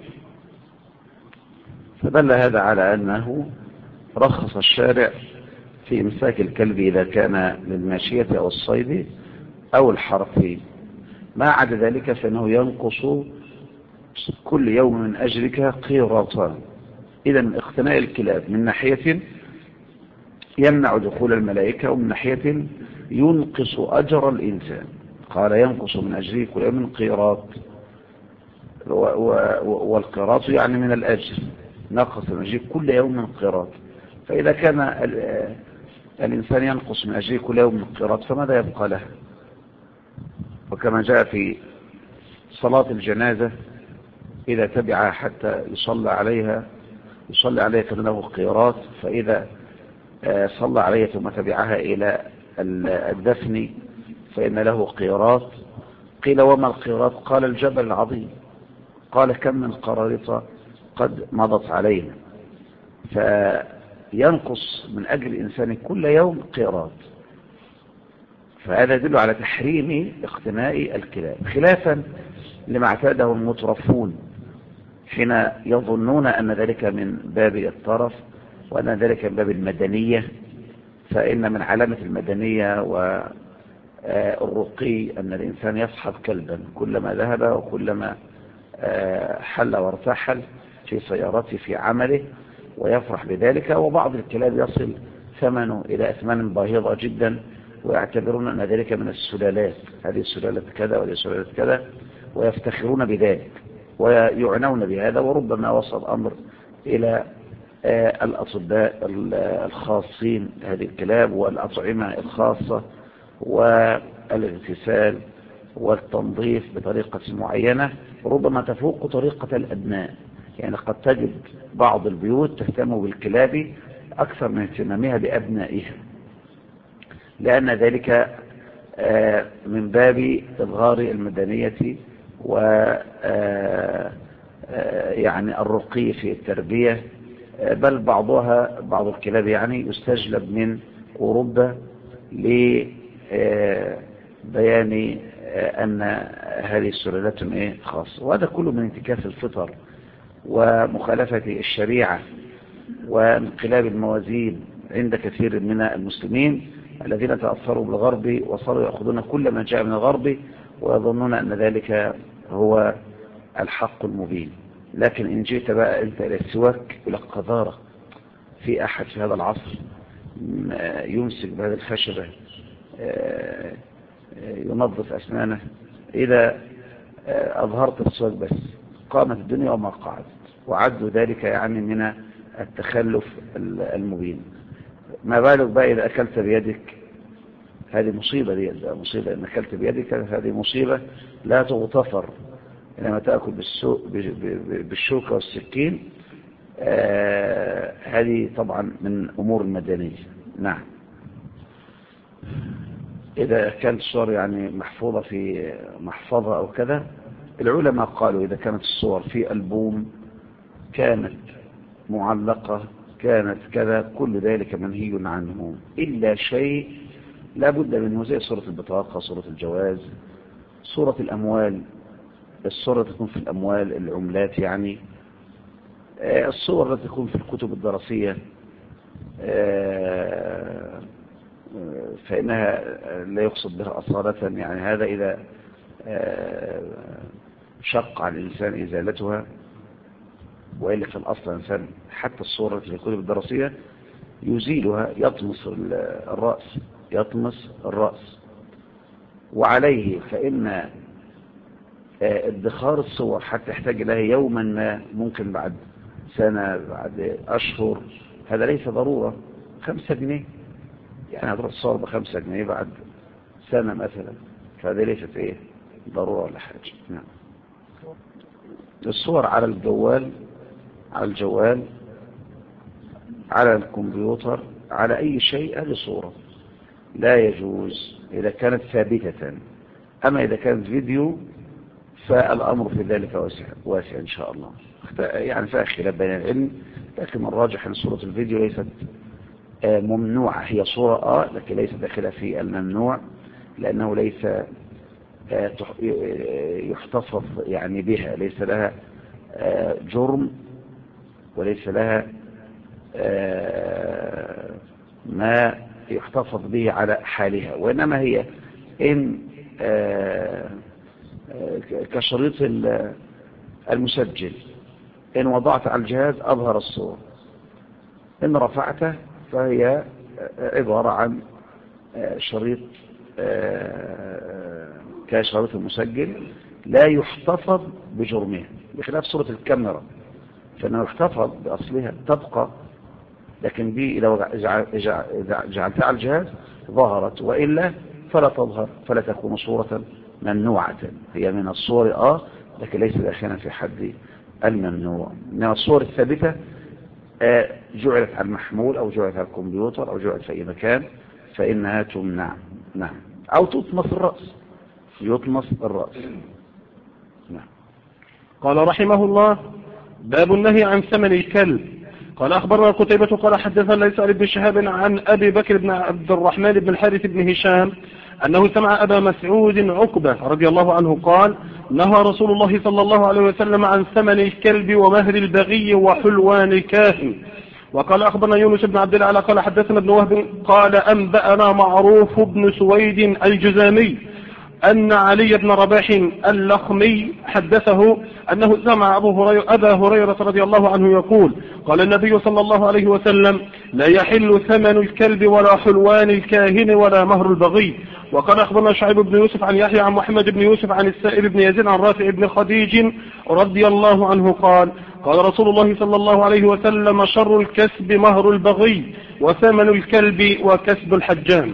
فدل هذا على أنه رخص الشارع في إمساك الكلب إذا كان للماشية أو الصيد أو الحرث، ما عدا ذلك فإنه ينقص كل يوم من أجرك قيراطان. إذن اقتناء الكلاب من ناحية يمنع دخول الملائكة ومن ناحية ينقص أجر الإنسان. قال: ينقص من أجره كل يوم قيراط. والقيراط يعني من الأجر، نقص من أجره كل يوم من قيراط. فإذا كان الإنسان ينقص من أجره كل يوم من قيراط فماذا يبقى له؟ وكما جاء في صلاة الجنازة إذا تبعها حتى يصلى عليها كان له قيراط، فإذا صلى عليها ثم تبعها إلى الدفن فإن له قيراط. قيل وما القيراط؟ قال الجبل العظيم. قال كم من قراريط قد مضت علينا. فينقص من أجل الإنسان كل يوم قيراط. فهذا يدل على تحريم اقتناء الكلاب، خلافا لما اعتاده المترفون حين يظنون أن ذلك من باب الطرف وأن ذلك من باب المدنية. فإن من علامة المدنية والرقي أن الإنسان يصحب كلبا كلما ذهب وكلما حل وارتحل في سيارته في عمله ويفرح بذلك. وبعض الكلاب يصل ثمنه إلى أثمان باهظة جدا ويعتبرون أن ذلك من السلالات، هذه السلالة كذا وهذه السلالة كذا، ويفتخرون بذلك ويعنون بهذا. وربما وصل الأمر إلى الأطباء الخاصين هذه الكلاب والأطعمة الخاصة والاغتسال والتنظيف بطريقة معينة ربما تفوق طريقة الأبناء. يعني قد تجد بعض البيوت تهتم بالكلاب أكثر من اهتمامها بأبنائها، لأن ذلك من باب إظهار المدنية و يعني الرقي في التربية. بل بعض الكلاب يعني يستجلب من أوروبا لبيان أن هذه السلالات خاصة. وهذا كله من انتكاس الفطر ومخالفة الشريعة وانقلاب الموازين عند كثير من المسلمين الذين تأثروا بالغرب وصاروا يأخذون كل ما جاء من الغرب ويظنون أن ذلك هو الحق المبين. لكن إن جئت بقى أنت إلى السواك إلى القذارة، في أحد في هذا العصر يمسك بهذه الخشبة ينظف أسنانه؟ إذا أظهرت السواك بس قامت الدنيا وما قعدت. وعدوا ذلك يعني من التخلف المبين. ما بالك بقى إذا أكلت بيدك؟ هذه مصيبة، دي مصيبة إن أكلت بيدك، هذه مصيبة لا تغتفر. لما تأكل بالشوكة والسكين هذه طبعا من أمور المدنية. نعم. إذا كانت الصور يعني محفوظة في محفظة أو كذا، العلماء قالوا إذا كانت الصور في ألبوم، كانت معلقة، كانت كذا، كل ذلك منهي عنه إلا شيء لا بد منه، زي صورة البطاقة، صورة الجواز، صورة الأموال، الصورة تكون في الأموال، العملات يعني، الصور التي تكون في الكتب الدراسية فإنها لا يقصد بها أصالة. يعني هذا إذا شق على الإنسان إزالتها، وإلا في الأصل الإنسان حتى الصورة في الكتب الدراسية يزيلها، يطمس الرأس. وعليه فإن ادخار الصور حتى يحتاج لها يوما ما، ممكن بعد سنة بعد أشهر، هذا ليس ضرورة. 5 جنيه يعني هتروح الصور ب5 جنيه بعد سنة مثلا، فهذا ليست ضرورة ولا حاجة. نعم. الصور على الجوال على الكمبيوتر على أي شيء، هذه صورة لا يجوز إذا كانت ثابتة. أما إذا كانت فيديو فالأمر في ذلك واسع إن شاء الله. يعني فيها خلاف بين العلم، لكن الراجح أن صورة الفيديو ليست ممنوعة. هي صورة لكن ليست داخلة في الممنوع، لأنه ليس يحتفظ يعني بها، ليس لها جرم وليس لها ما يحتفظ به على حالها. وإنما هي إن كشريط المسجل، إن وضعت على الجهاز أظهر الصور، إن رفعته فهي عبارة عن شريط كشريط المسجل لا يحتفظ بجرمها. بخلاف صورة الكاميرا فإنه احتفظ بأصلها تبقى، لكن دي لو جعلتها على الجهاز ظهرت، وإلا فلا تظهر، فلا تكون صورة ممنوعة. هي من الصور لكن ليس داخلا في حد الممنوع. إنما الصور الثابتة جعلت على المحمول أو جعلت على الكمبيوتر أو جعلت في أي مكان فإنها تمنع. نعم. أو تطمس الرأس، يطمس الرأس. نعم. قال رحمه الله: باب النهي عن ثمن الكلب. قال أخبرنا قتيبة قال حدثنا ليس بن شهاب عن أبي بكر بن عبد الرحمن بن الحارث بن هشام أنه سمع أبا مسعود عقبة رضي الله عنه قال: نهى رسول الله صلى الله عليه وسلم عن ثمن الكلب ومهر البغي وحلوان الكاهن. وقال أخبرنا يونس بن عبد الله قال حدثنا ابن وهب قال أنبأنا معروف بن سويد الجزامي أن علي بن رباح اللخمي حدثه أنه سمع أبا هريرة رضي الله عنه يقول: قال النبي صلى الله عليه وسلم: لا يحل ثمن الكلب ولا حلوان الكاهن ولا مهر البغي. وقال أخبرنا شعيب بن يوسف عن يحيى عن محمد بن يوسف عن السائب بن يزيد عن رافع بن خديج رضي الله عنه قال: قال رسول الله صلى الله عليه وسلم: شر الكسب مهر البغي وثمن الكلب وكسب الحجام.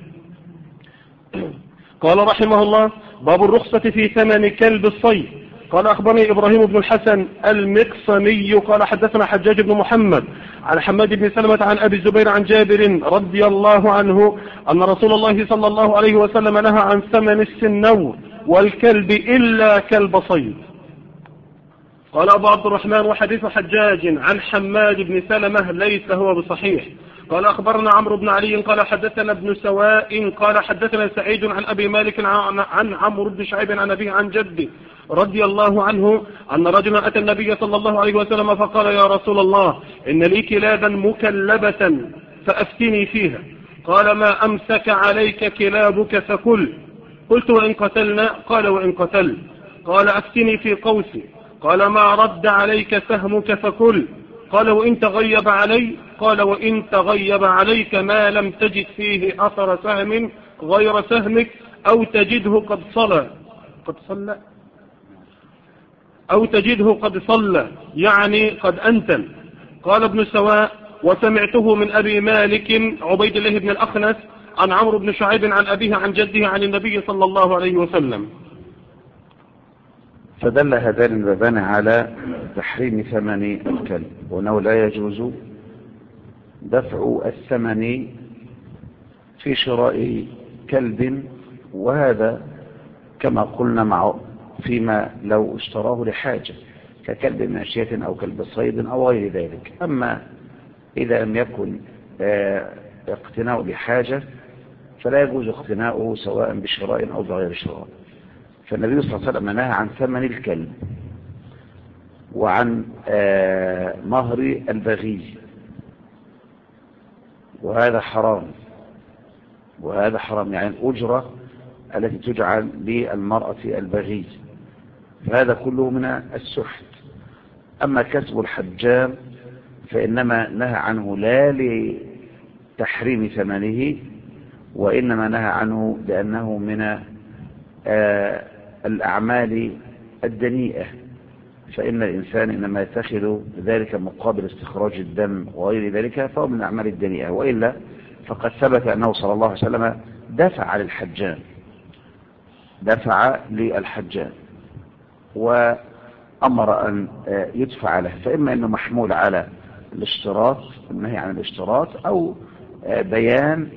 قال رحمه الله: باب الرخصة في ثمن كلب الصيد. قال أخبرني إبراهيم بن الحسن المقسمي قال حدثنا حجاج بن محمد عن حماد بن سلمة عن أبي الزبير عن جابر رضي الله عنه أن رسول الله صلى الله عليه وسلم نهى عن ثمن السنور والكلب إلا كلب صيد. قال أبو عبد الرحمن: وحديث حجاج عن حماد بن سلمة ليس هو بصحيح. قال أخبرنا عمرو بن علي قال حدثنا ابن سواء قال حدثنا سعيد عن أبي مالك عن عمرو بن شعيب عن أبيه عن جده رضي الله عنه أن رجلا أتى النبي صلى الله عليه وسلم فقال: يا رسول الله، إن لي كلابا مكلبة فأفتني فيها. قال: ما أمسك عليك كلابك فكل. قلت: وإن قتلنا؟ قال: وإن قتل. قال: أفتني في قوسي. قال: ما رد عليك سهمك فكل. قال: وإن تغيب علي؟ قال: وإن تغيب عليك ما لم تجد فيه أثر سهم غير سهمك أو تجده قد صلى أو تجده قد صلى يعني قد أنتن. قال ابن سواء: وسمعته من أبي مالك عبيد الله بن الأخنس عن عمرو بن شعيب عن أبيه عن جده عن النبي صلى الله عليه وسلم. فدل هذان البابان على تحريم ثمن الكلب، وأنه لا يجوز دفع الثمن في شراء كلب، وهذا كما قلنا فيما لو اشتراه لحاجة ككلب ماشية أو كلب صيد أو غير ذلك. أما إذا لم يكن اقتناء لحاجة فلا يجوز اقتناؤه سواء بشراء أو بغير شراء. فالنبي صلى الله عليه وسلم نهى عن ثمن الكلب وعن مهر البغي، وهذا حرام، وهذا حرام يعني الأجرة التي تجعل للمرأة البغي، فهذا كله من السحت. أما كسب الحجام فإنما نهى عنه لا لتحريم ثمنه، وإنما نهى عنه لأنه من الأعمال الدنيئة، فإن الإنسان إنما يتخذ ذلك مقابل استخراج الدم وغير ذلك فهو من الأعمال الدنيئة، وإلا فقد ثبت أنه صلى الله عليه وسلم دفع للحجام، دفع للحجام وأمر أن يدفع له، فإما أنه محمول على الاشتراط، النهي عن الاشتراط، أو بيان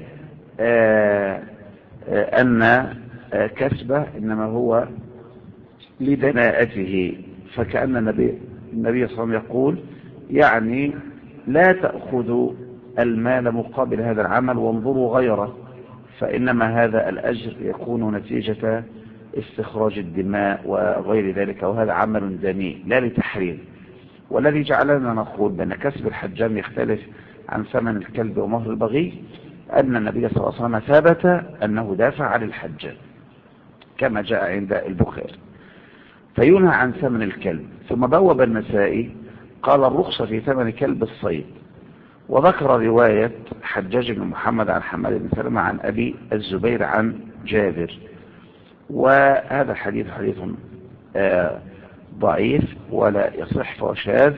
أن كسبه إنما هو لدناءته. فكأن النبي صلى الله عليه وسلم يقول يعني لا تأخذوا المال مقابل هذا العمل وانظروا غيره، فإنما هذا الأجر يكون نتيجة استخراج الدماء وغير ذلك، وهذا عمل دنيء لا لتحريم. والذي جعلنا نقول بأن كسب الحجام يختلف عن ثمن الكلب ومهر البغي أن النبي صلى الله عليه وسلم ثبت أنه دافع عن الحجام كما جاء عند البخاري، فينهى عن ثمن الكلب. ثم بوب النسائي قال الرخصة في ثمن كلب الصيد، وذكر رواية حجاج بن محمد عن حماد بن سلمة عن أبي الزبير عن جابر، وهذا حديث ضعيف ولا يصح فهو شاذ.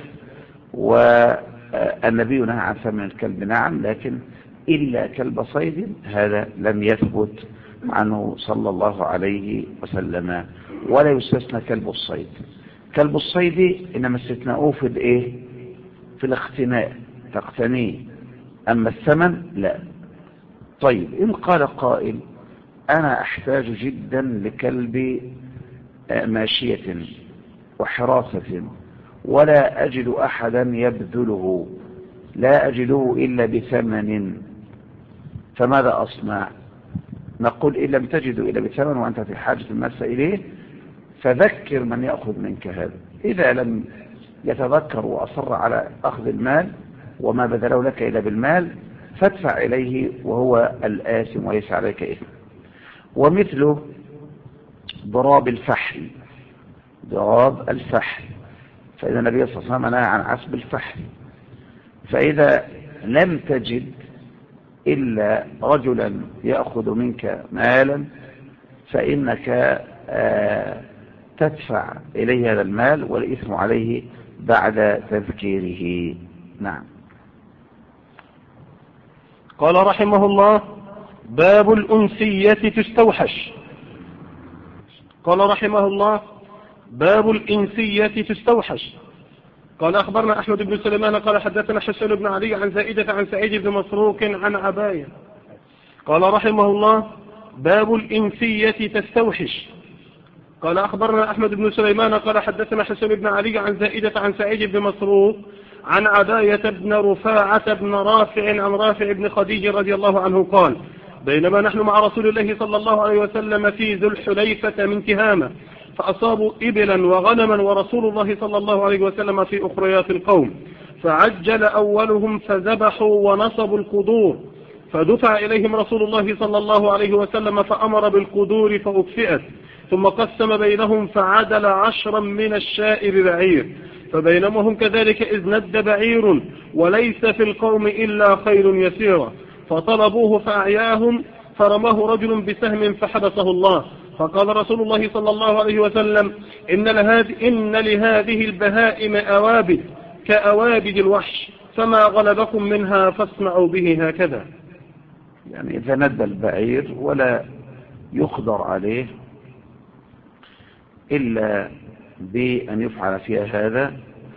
والنبي نهى عن ثمن الكلب نعم، لكن إلا كلب صيد هذا لم يثبت عنه صلى الله عليه وسلم. ولا يستثنى كلب الصيد. كلب الصيد إنما استثناؤه في الإيه؟ في الاختناء، تقتنيه. أما الثمن لا. طيب إن قال قائل أنا أحتاج جدا لكلب ماشية وحراسة ولا أجد أحدا يبذله، لا أجده إلا بثمن، فماذا أصنع؟ نقول إن لم تجده إلا بثمن وأنت في حاجة الماس إليه فذكر من يأخذ منك هذا. إذا لم يتذكر وأصر على أخذ المال وما بذله لك إلا بالمال فادفع إليه وهو الآثم وليس عليك إثم. ومثله ضراب الفحل، ضراب الفحل، فإذا النبي صلى الله عليه وسلم نهى عن عصب الفحل. فإذا لم تجد إلا رجلا يأخذ منك مالا فإنك تدفع إليه هذا المال والإثم عليه بعد تذكيره. نعم. قال رحمه الله: باب الأنسية تستوحش. قال رحمه الله: باب الإنسية تستوحش. قال أخبرنا أحمد بن سليمان قال حدثنا حسين بن علي عن زائدة عن سعيد بن مسروق عن عباية. قال رحمه الله: باب الإنسية تستوحش. قال أخبرنا أحمد بن سليمان قال حدثنا حسين بن علي عن زائدة عن سعيد بن مسروق عن عباية بن رفاعة بن رافع عن رافع بن خديج رضي الله عنه قال: بينما نحن مع رسول الله صلى الله عليه وسلم في ذو الحليفة من تهامة فأصابوا إبلا وغنما ورسول الله صلى الله عليه وسلم في أخريات القوم، فعجل أولهم فذبحوا ونصبوا القدور، فدفع إليهم رسول الله صلى الله عليه وسلم فأمر بالقدور فأكفئت، ثم قسم بينهم فعدل 10 من الشاء ببعير، فبينما هم كذلك إذ ند بعير وليس في القوم إلا خيل يسيرة، فطلبوه فأعياهم، فرماه رجل بسهم فحبسه الله، فقال رسول الله صلى الله عليه وسلم: إن لهذه البهائم أوابد كأوابد الوحش، فما غلبكم منها فاصنعوا به هكذا. يعني إذا ند البعير ولا يقدر عليه إلا بأن يفعل فيها هذا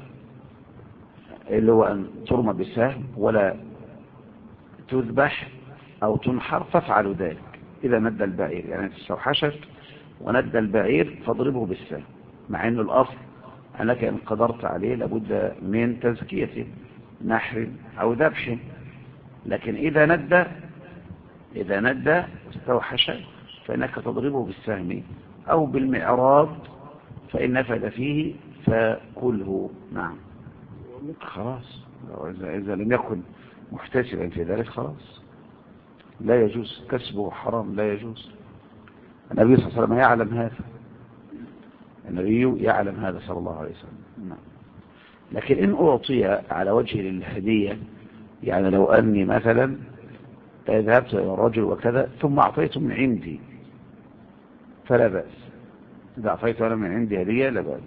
اللي هو أن ترمى بسهم ولا تذبح أو تنحر فافعلوا ذلك. إذا ند البعير يعني تستوحشت وند البعير فاضربه بالسهم، مع أن الأصل أنك إن قدرت عليه لابد من تزكيته نحر أو ذبح، لكن إذا ند استوحش فإنك تضربه بالسهم أو بالمعراض فإن نفذ فيه فكله. نعم. خلاص إذا لم يكن محتسبا في ذلك خلاص لا يجوز كسبه، حرام لا يجوز. النبي صلى الله عليه وسلم يعلم هذا، النبي يعلم هذا صلى الله عليه وسلم. نعم. لكن إن أعطي على وجه الهدية، يعني لو أني مثلا ذهبت إلى الرجل وكذا ثم أعطيته من عندي فلا بأس، إذا أعطيته أنا من عندي هدية لا بأس.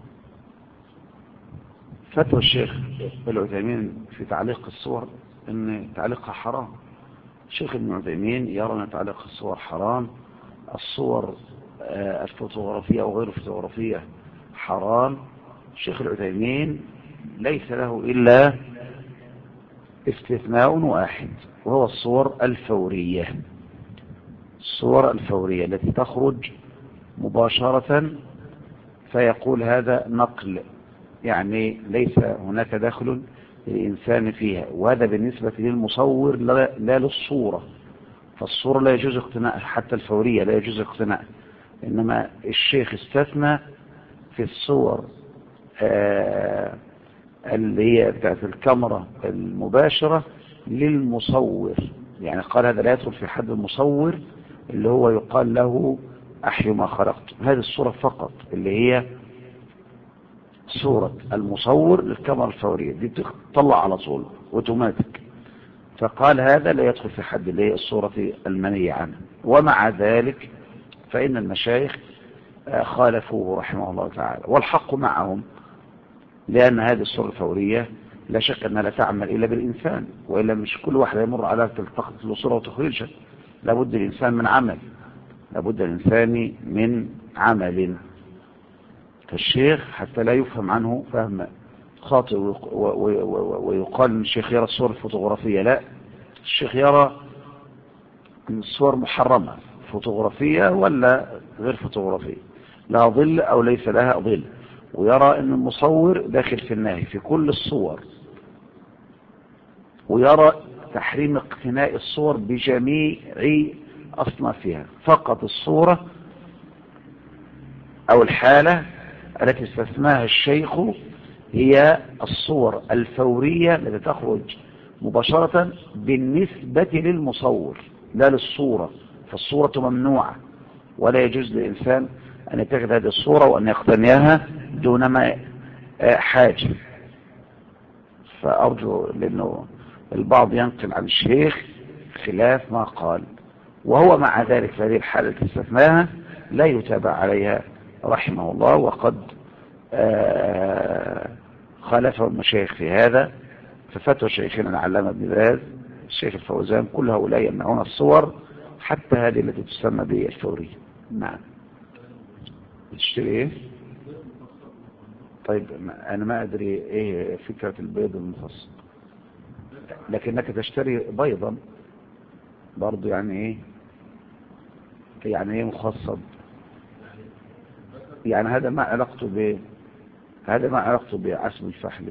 فتوى الشيخ العثيمين في تعليق الصور أن تعليقها حرام. الشيخ ابن عثيمين يرى أن تعليق الصور حرام، الصور الفوتوغرافية أو غير الفوتوغرافية حرام. الشيخ العثيمين ليس له إلا استثناء واحد وهو الصور الفورية، الصور الفورية التي تخرج مباشرة فيقول هذا نقل، يعني ليس هناك دخل للإنسان فيها، وهذا بالنسبة للمصور لا للصورة، فالصورة لا يجوز اقتناء، حتى الفورية لا يجوز اقتناء. إنما الشيخ استثنى في الصور اللي هي بتاعت الكاميرا المباشرة للمصور، يعني قال هذا لا يدخل في حد المصور اللي هو يقال له أحيوا ما خلقت. هذه الصورة فقط اللي هي صورة المصور للكاميرا الفورية دي بتطلع على طول اوتوماتيك، فقال هذا لا يدخل في حد اللي هي الصورة المنهي عنها. ومع ذلك فإن المشايخ خالفوه رحمه الله تعالى، والحق معهم، لأن هذه الصورة الفورية لا شك أنها لا تعمل إلا بالإنسان، وإلا مش كل واحد يمر على تلتقط الصورة وتخرجها. لابد الإنسان من عمل، لابد الإنسان من عمل. فالشيخ حتى لا يفهم عنه فهم خاطئ ويقال ان الشيخ يرى الصور الفوتوغرافية. لا، الشيخ يرى الصور محرمة، فوتوغرافية ولا غير فوتوغرافية، لها ظل او ليس لها ظل، ويرى ان المصور داخل في النهي في كل الصور، ويرى تحريم اقتناء الصور بجميع أصنافها، فقط الصورة أو الحالة التي استثناها الشيخ هي الصور الفورية التي تخرج مباشرة بالنسبة للمصور لا للصورة، فالصورة ممنوعة، ولا يجوز للإنسان أن يتخذ هذه الصورة وأن يقتنيها دون ما حاجة. فأرجو، لأنه البعض ينقل عن الشيخ خلاف ما قال، وهو مع ذلك في هذه الحالة التي استثناها لا يتابع عليها رحمه الله، وقد خالفه المشايخ في هذا. ففتوى شيخنا العلامة ابن باز، الشيخ الفوزان، كل هؤلاء يمنعون الصور حتى هذه التي تسمى بالفورية. نعم. بتشتري ايه؟ طيب انا ما ادري ايه فكرة البيض المفصل، لكنك تشتري بيضا برضو، يعني ايه؟ يعني ايه مخصب؟ يعني هذا ما علاقته بعسب الفحل.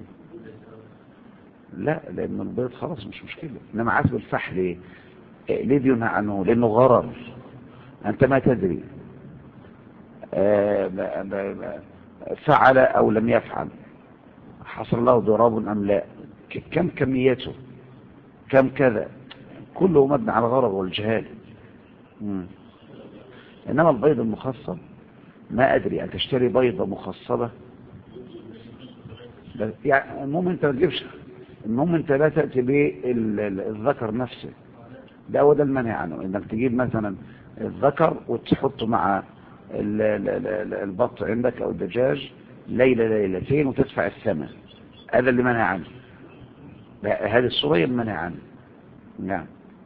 لا، لان البيض خلاص مش مشكلة، انما عسب الفحل ليه بينهى عنه؟ لانه غرر، انت ما تدري فعل او لم يفعل، حصل له ضراب ام لا، كم كميته، كم كذا، كله مبني على الغرر والجهال. انما البيض المخصب ما ادري، ان تشتري بيضة مخصبة، يعني المهم انت ما تجيبش، المهم انت لا تأتي بالذكر نفسه، ده هو ده المنهي عنه، انك تجيب مثلا الذكر وتحطه مع البط عندك او الدجاج ليلة ليلتين وتدفع الثمن، هذا اللي منهي عنه، هذه الصورة المنهي عنه. نعم.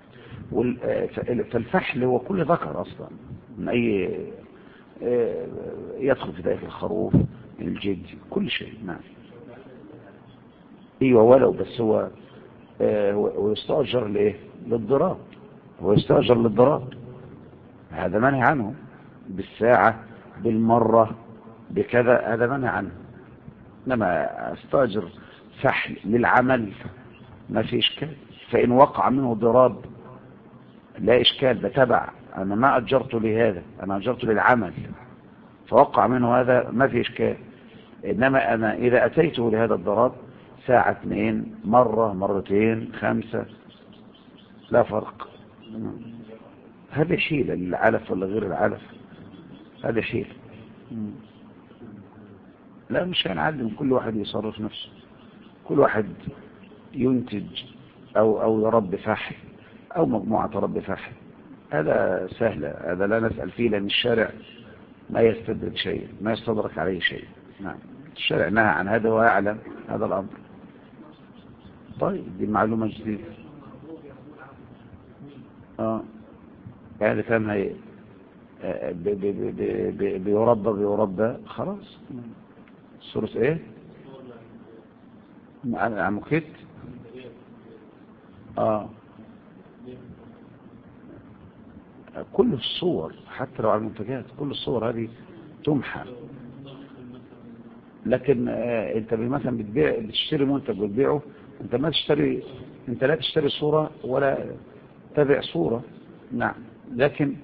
فالفحل هو كل ذكر اصلا، من اي يدخل في ذلك الخروف، الجد، كل شيء. نعم. ايوه، ولو بس هو ويستأجر لإيه؟ للضراب، هو يستأجر للضراب، هذا منهي عنه، بالساعة، بالمرة، بكذا، هذا منهي عنه. انما استأجر فحل للعمل ما في إشكال، فإن وقع منه ضراب لا إشكال، بتبع، أنا ما أجرت لهذا، أنا أجرت للعمل، فوقع منه هذا ما في إشكال. إنما أنا إذا أتيته لهذا الضراب ساعة، 2 مرة، مرتين، 5، لا فرق. هذه حيلة للعلف ولا غير العلف، هذه حيلة. لا، مش هنعلم، كل واحد يصرف نفسه، كل واحد ينتج أو يربي فحل أو مجموعة تربي فحل، هذا سهل، هذا لا نسأل فيه، لأن الشارع ما يستدرك شيء، ما يستدرك عليه شيء. نعم. الشارع نهى عن هذا ويعلم هذا الأمر. طيب، دي معلومة جديدة. يعني كان هي بيربى خلاص. صورة ايه؟ عن مكت. كل الصور حتى لو على المنتجات، كل الصور هذه تمحى. لكن انت مثلا بتشتري منتج وتبيعه، انت لا تشتري صورة ولا تبيع صورة. نعم. لكن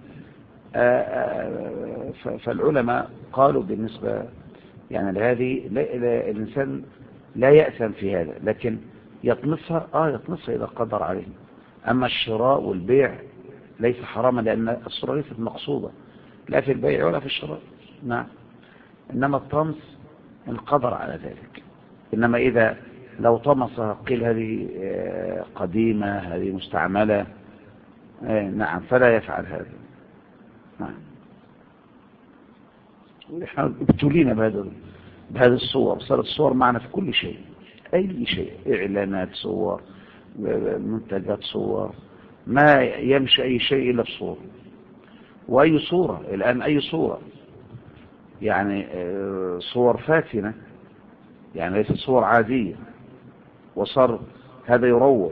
فالعلماء قالوا بالنسبة يعني لهذه، الإنسان لا يأثم في هذا، لكن يطمسها إذا قدر عليه. أما الشراء والبيع ليس حراما، لأن الصورة ليست مقصودة لا في البيع ولا في الشراء. نعم. إنما الطمس إن قدر على ذلك، إنما إذا لو طمسها قيل هذه قديمة، هذه مستعملة، نعم، فلا يفعل هذا. نعم. احنا ابتلينا بهذه الصور. صارت الصور معنا في كل شيء، أي شيء، إعلانات صور، منتجات صور، ما يمشي أي شيء إلا بصورة. وأي صورة الآن، أي صورة يعني صور فاتنة، يعني ليست صور عادية. وصار هذا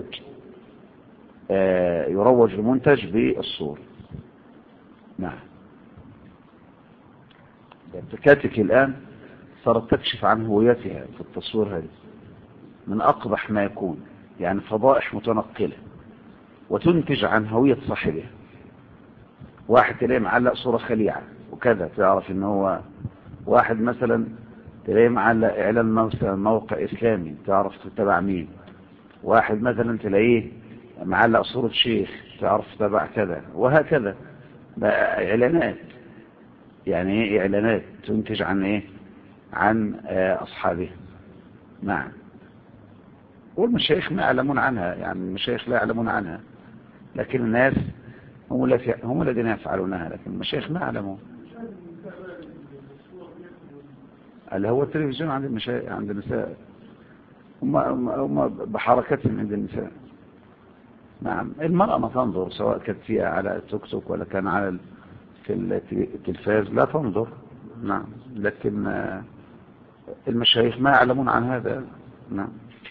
يروج المنتج بالصور. نعم. التكاتك الآن صارت تكشف عن هويتها في التصوير هذه من أقبح ما يكون، يعني فضائح متنقلة وتنتج عن هوية صاحبها. واحد تلاقيه معلق صورة خليعة وكذا تعرف ان هو واحد، مثلا تلاقيه معلق اعلان مثلا موقع اسلامي تعرف تبع مين. واحد مثلا تلاقيه معلق صورة شيخ تعرف تبع كذا، وهكذا بقى اعلانات. يعني ايه اعلانات؟ تنتج عن ايه؟ عن اصحابها. نعم. والمشايخ ما يعلمون عنها، يعني المشايخ لا يعلمون عنها، لكن الناس هم الذين يفعلونها، لكن المشايخ ما يعلمون. اللي هو التلفزيون عند المشايخ، عند النساء، هم بحركتهم عند النساء. نعم. المرأة ما تنظر، سواء كانت فيها على التوك توك ولا كان على في التلفاز، لا تنظر. نعم. لكن المشايخ ما يعلمون عن هذا. نعم.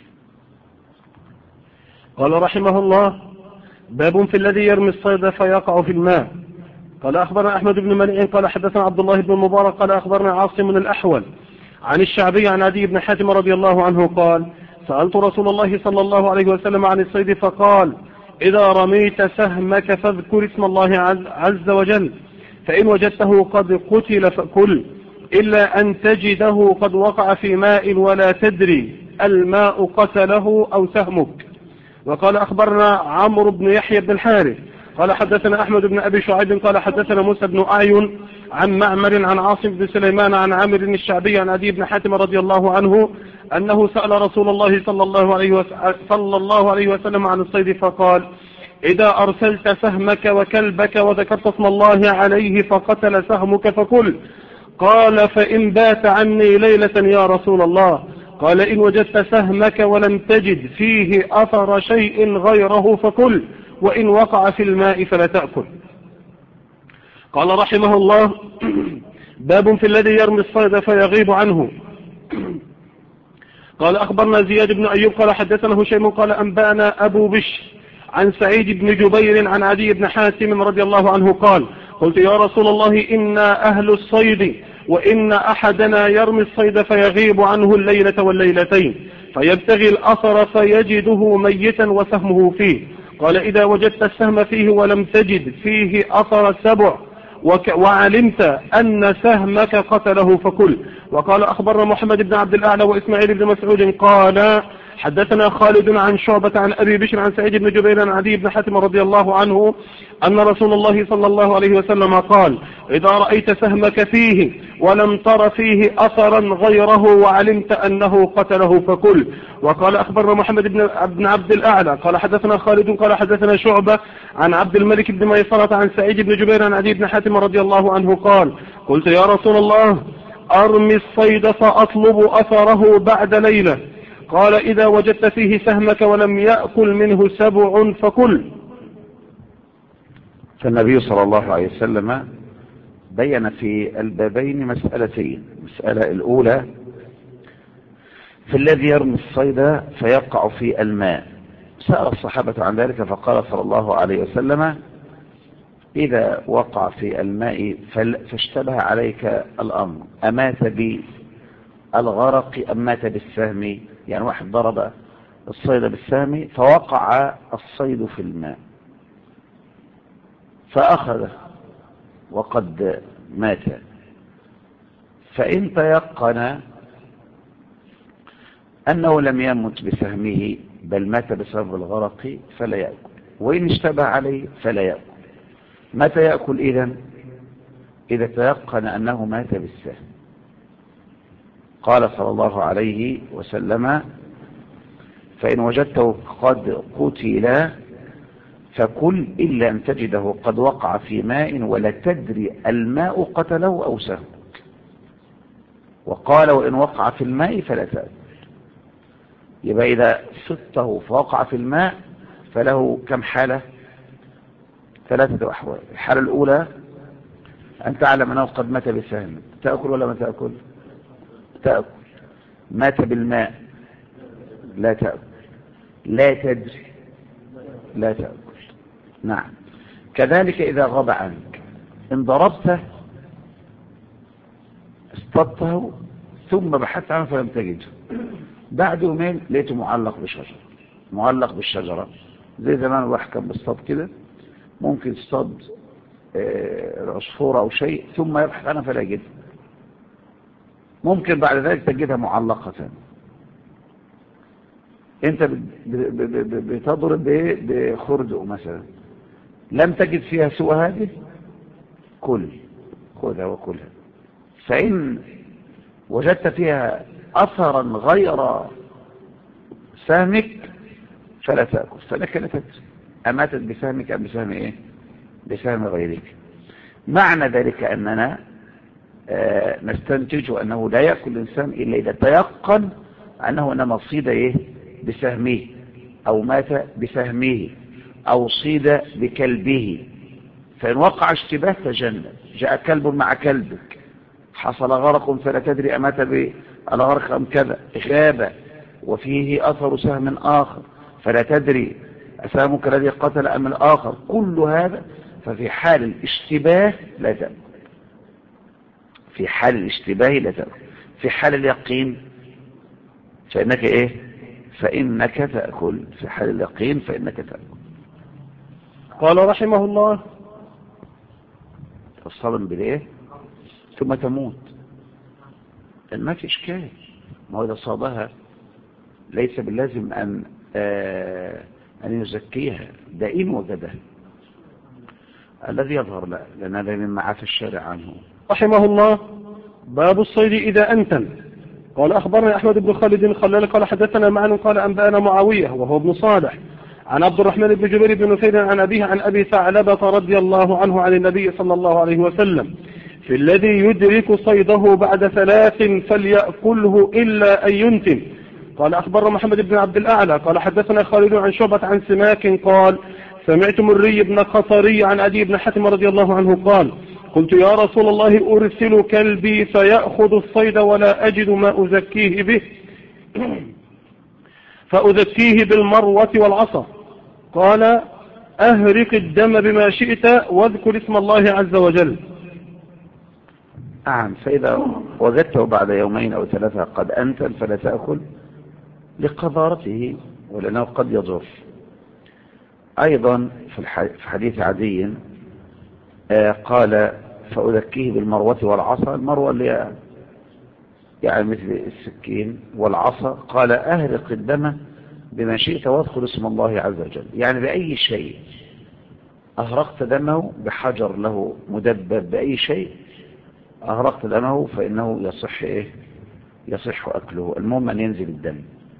قال رحمه الله: باب في الذي يرمي الصيد فيقع في الماء. قال أخبرنا أحمد بن منيع قال حدثنا عبد الله بن المبارك قال أخبرنا عاصم الأحول عن الشعبي عن عدي بن حاتم رضي الله عنه قال: سألت رسول الله صلى الله عليه وسلم عن الصيد فقال: إذا رميت سهمك فاذكر اسم الله عز وجل، فإن وجدته قد قتل فكل، إلا أن تجده قد وقع في ماء ولا تدري الماء قتله أو سهمك. وقال أخبرنا عمرو بن يحيى بن الحارث قال حدثنا أحمد بن أبي شعيب قال حدثنا موسى بن أعين عن معمر عن عاصم بن سليمان عن عامر الشعبي عن عدي بن حاتم رضي الله عنه أنه سأل رسول الله صلى الله عليه وسلم عن الصيد فقال: إذا أرسلت سهمك وكلبك وذكرت اسم الله عليه فقتل سهمك فكل. قال: فإن بات عني ليلة يا رسول الله؟ قال: إن وجدت سهمك ولم تجد فيه أثر شيء غيره فكل، وإن وقع في الماء فلا تأكل. قال رحمه الله: باب في الذي يرمي الصيد فيغيب عنه. قال أخبرنا زياد بن أيوب قال حدثنا هشيم قال أنبأنا أبو بشر عن سعيد بن جبير عن عدي بن حاتم رضي الله عنه قال: قلت يا رسول الله إنا أهل الصيد، وإن أحدنا يرمي الصيد فيغيب عنه الليلة والليلتين، فيبتغي الأثر فيجده ميتا وسهمه فيه. قال: إذا وجدت السهم فيه ولم تجد فيه أثر السبع وعلمت أن سهمك قتله فكل. وقال أخبرنا محمد بن عبد الأعلى وإسماعيل بن مسعود قال حدثنا خالد عن شعبة عن أبي بشر عن سعيد بن جبير عن عدي بن حاتم رضي الله عنه أن رسول الله صلى الله عليه وسلم قال: إذا رأيت سهمك فيه ولم تر فيه أثرا غيره وعلمت أنه قتله فكل. وقال أخبرنا محمد بن عبد الأعلى قال حدثنا خالد قال حدثنا شعبة عن عبد الملك بن ميسرة عن سعيد بن جبير عن عدي بن حاتم رضي الله عنه قال: قلت يا رسول الله أرمي الصيد فأطلب أثره بعد ليلة. قال: إذا وجدت فيه سهمك ولم يأكل منه سبع فكل. فالنبي صلى الله عليه وسلم بين في البابين مسألتين. المسألة الأولى في الذي يرمي الصيد فيقع في الماء. سأل الصحابة عن ذلك فقال صلى الله عليه وسلم: إذا وقع في الماء فاشتبه عليك الأمر، أمات بالغرق أم مات بالسهم؟ يعني واحد ضرب الصيد بالسهم فوقع الصيد في الماء فأخذه وقد مات، فإن تيقن أنه لم يمت بسهمه بل مات بسبب الغرق فلا يأكل، وإن اشتبه عليه فلا يأكل. متى يأكل إذن؟ إذا تيقن أنه مات بالسهم. قال صلى الله عليه وسلم: فإن وجدته قد قتل فكل إلا أن تجده قد وقع في ماء ولا تدري الماء قتله أو سهمك. وقال وإن وقع في الماء فلا تأكل. يبقى إذا صدته فوقع في الماء فله كم حالة؟ 3 أحوال. الحالة الأولى أن تعلم أنه قد مات بسهم، تأكل ولا ما تأكل؟ تأكل. مات بالماء لا تأكل. لا تدري لا تأكل. نعم. كذلك إذا غاب عنك، إن ضربته اصطدته ثم بحثت عنه فلم تجده، بعد يومين لقيته معلق بالشجرة زي زمان الواحد كان بيصطاد كده، ممكن يصطاد العصفورة أو شيء ثم يبحث عنها فلا يجدها، ممكن بعد ذلك تجدها معلقة. انت بتضرب بخردق مثلا، لم تجد فيها سوى هذه، خذها وكلها. فإن وجدت فيها أثرا غير سهمك فلا تأكل، فلك لا تدري أماتت بسهمك أم بسهم إيه؟ بسهم غيرك. معنى ذلك أننا نستنتج أنه لا يأكل الإنسان إلا إذا تيقن أنه إنما صيد إيه؟ بسهمه، أو مات بسهمه، أو صيد بكلبه. فإن وقع اشتباه تجنب، جاء كلب مع كلبك، حصل غرق فلا تدري أمات بالغرق أم كذا، غاب وفيه أثر سهم آخر فلا تدري أسهمك الذي قتل أم الآخر، كل هذا ففي حال الاشتباه لا تأكل. في حال الاشتباه لا تأكل. في حال اليقين فإنك إيه؟ فإنك تأكل. في حال اليقين فإنك تأكل. قال رحمه الله: تصطدم بالإيه ثم تموت، ما في إشكال. ما هو إذا صادها ليس باللازم أن يزكيها، ده إن وجدها. الذي يظهر لا، لأن هذا مما عفى الشارع عنه. رحمه الله: باب الصيد إذا أنتن. قال أخبرنا أحمد بن خالد الخلال قال حدثنا معن قال أنبأنا معاوية وهو ابن صالح عن عبد الرحمن بن جبير بن نفير عن أبيه عن أبي ثعلبة رضي الله عنه عن النبي صلى الله عليه وسلم في الذي يدرك صيده بعد 3 فليأكله إلا أن ينتن. قال أخبرنا محمد بن عبد الأعلى قال حدثنا خالد عن شعبة عن سماك قال سمعت مري بن خطري عن عدي بن حاتم رضي الله عنه قال قلت يا رسول الله أرسل كلبي فيأخذ الصيد ولا أجد ما أزكيه به فأزكيه بالمروة والعصا. قال أهرق الدم بما شئت واذكر اسم الله عز وجل. نعم. فإذا وجدته بعد 2 أو 3 قد أنتن فلا تأكل لقذارته ولأنه قد يضر. أيضا في حديث عدي قال فأذكيه بالمروة والعصا. المروة اللي يعني مثل السكين، والعصا قال أهرق الدم بما شئت واذكر اسم الله عز وجل. يعني بأي شيء أهرقت دمه، بحجر له مدبب، بأي شيء أهرقت دمه فإنه يصح إيه؟ يصح أكله، المهم أن ينزل الدم.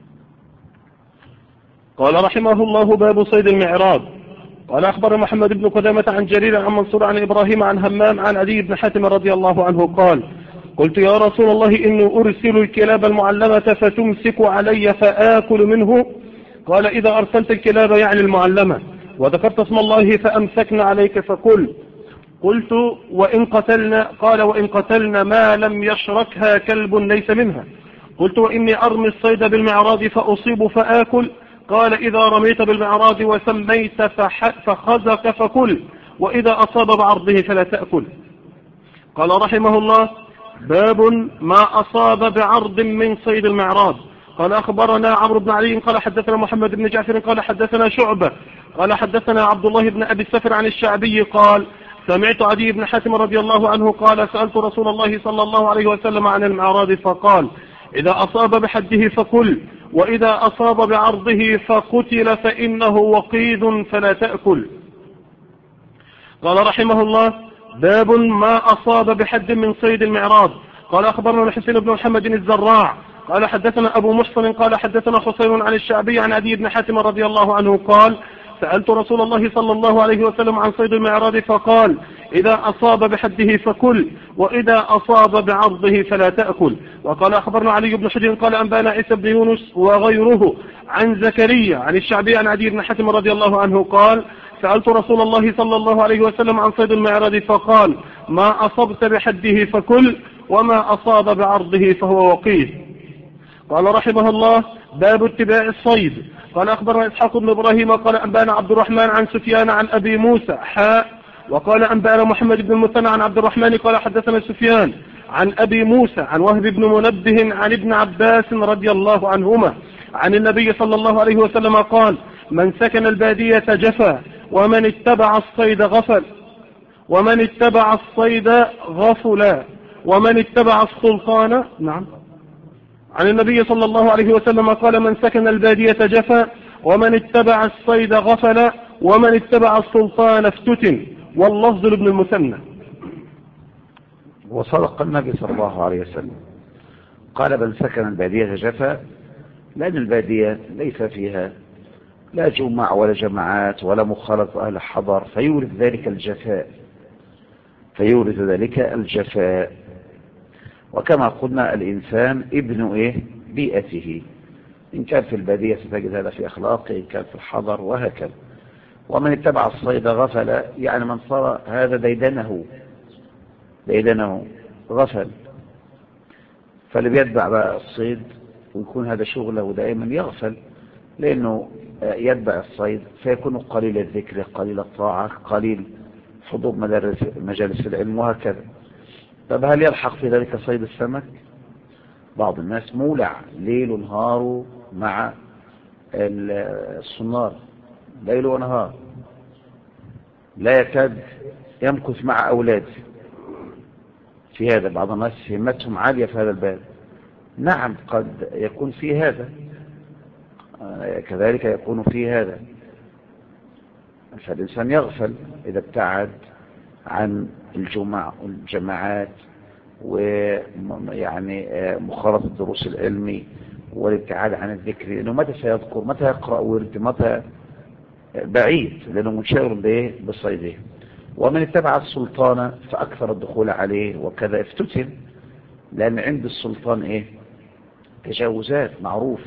قال رحمه الله: باب صيد المعراض. قال أخبر محمد بن قدامة عن جرير عن منصور عن إبراهيم عن همام عن عدي بن حاتم رضي الله عنه قال قلت يا رسول الله إني أرسل الكلاب المعلمة فتمسك علي فآكل منه. قال إذا أرسلت الكلاب يعني المعلمة وذكرت اسم الله فأمسكن عليك فكل. قلت وإن قتلنا؟ قال وإن قتلنا ما لم يشركها كلب ليس منها. قلت وإني أرمي الصيد بالمعراض فأصيب فآكل. قال إذا رميت بالمعراض وسميت فخزك فكل، وإذا أصاب بعرضه فلا تأكل. قال رحمه الله: باب ما أصاب بعرض من صيد المعراض. قال أخبرنا عمرو بن علي قال حدثنا محمد بن جعفر قال حدثنا شعبة قال حدثنا عبد الله بن أبي السفر عن الشعبي قال سمعت عدي بن حاتم رضي الله عنه قال سألت رسول الله صلى الله عليه وسلم عن المعراض فقال إذا أصاب بحده فكل، وإذا أصاب بعرضه فقتل فإنه وقيد فلا تأكل. قال رحمه الله: باب ما أصاب بحد من صيد المعراض. قال أخبرنا الحسين بن محمد الزراع قال حدثنا أبو محصن قال حدثنا حسين عن الشعبي عن عدي بن حاتم رضي الله عنه قال سألت رسول الله صلى الله عليه وسلم عن صيد المعراض فقال إذا أصاب بحده فكل وإذا أصاب بعرضه فلا تأكل. وقال أخبرنا علي بن حجر قال أنبانا عيسى بن يونس وغيره عن زكريا عن الشعبي عن عدي بن حاتم رضي الله عنه قال سألت رسول الله صلى الله عليه وسلم عن صيد المعراض فقال ما أصبت بحده فكل وما أصاب بعرضه فهو وقيه. قال رحمه الله باب اتباع الصيد. قال أخبرنا إسحاق بن إبراهيم قال أنبانا عبد الرحمن عن سفيان عن أبي موسى وقال أنبانا محمد بن المثنى عن عبد الرحمن قال حدثنا سفيان عن أبي موسى عن وهب بن منبه عن ابن عباس رضي الله عنهما عن النبي صلى الله عليه وسلم قال من سكن البادية جفا ومن اتبع الصيد غفل ومن اتبع الصيد غفلا ومن اتبع السلطان عن النبي صلى الله عليه وسلم قال من سكن البادية جفا ومن اتبع الصيد غفل ومن اتبع السلطان افتتن. واللفظ لابن المثنى. وصدق النبي صلى الله عليه وسلم قال من سكن البادية جفا، لأن البادية ليس فيها لا جمع ولا جماعات ولا مخالط أهل الحضر فيورث ذلك الجفاء. وكما قلنا الإنسان ابن بيئته، إن كان في البادية ستجد هذا في أخلاقه، إن كان في الحضر وهكذا. ومن اتبع الصيد غفل، يعني من صار هذا ديدنه غفل، فاللي بيتبع بقى الصيد ويكون هذا شغله دائما يغفل، لأنه يتبع الصيد فيكون قليل الذكر قليل الطاعة قليل حضور مجالس العلم وهكذا. طب هل يلحق في ذلك صيد السمك؟ بعض الناس مولع ليل ونهار مع الصنار، ليل ونهار لا يكاد يمكث مع أولاده في هذا. بعض الناس همتهم عالية في هذا الباب، نعم قد يكون في هذا، كذلك يكون في هذا، فالإنسان يغفل إذا ابتعد عن الجماعات ويعني مخالطة الدروس العلمي والابتعاد عن الذكر، لأنه متى سيذكر، متى يقرأ ورد، متى بعيد، لأنه منشغل بصيده. ومن اتبع السلطان فأكثر الدخول عليه وكذا افتتن، لأن عند السلطان تجاوزات معروف،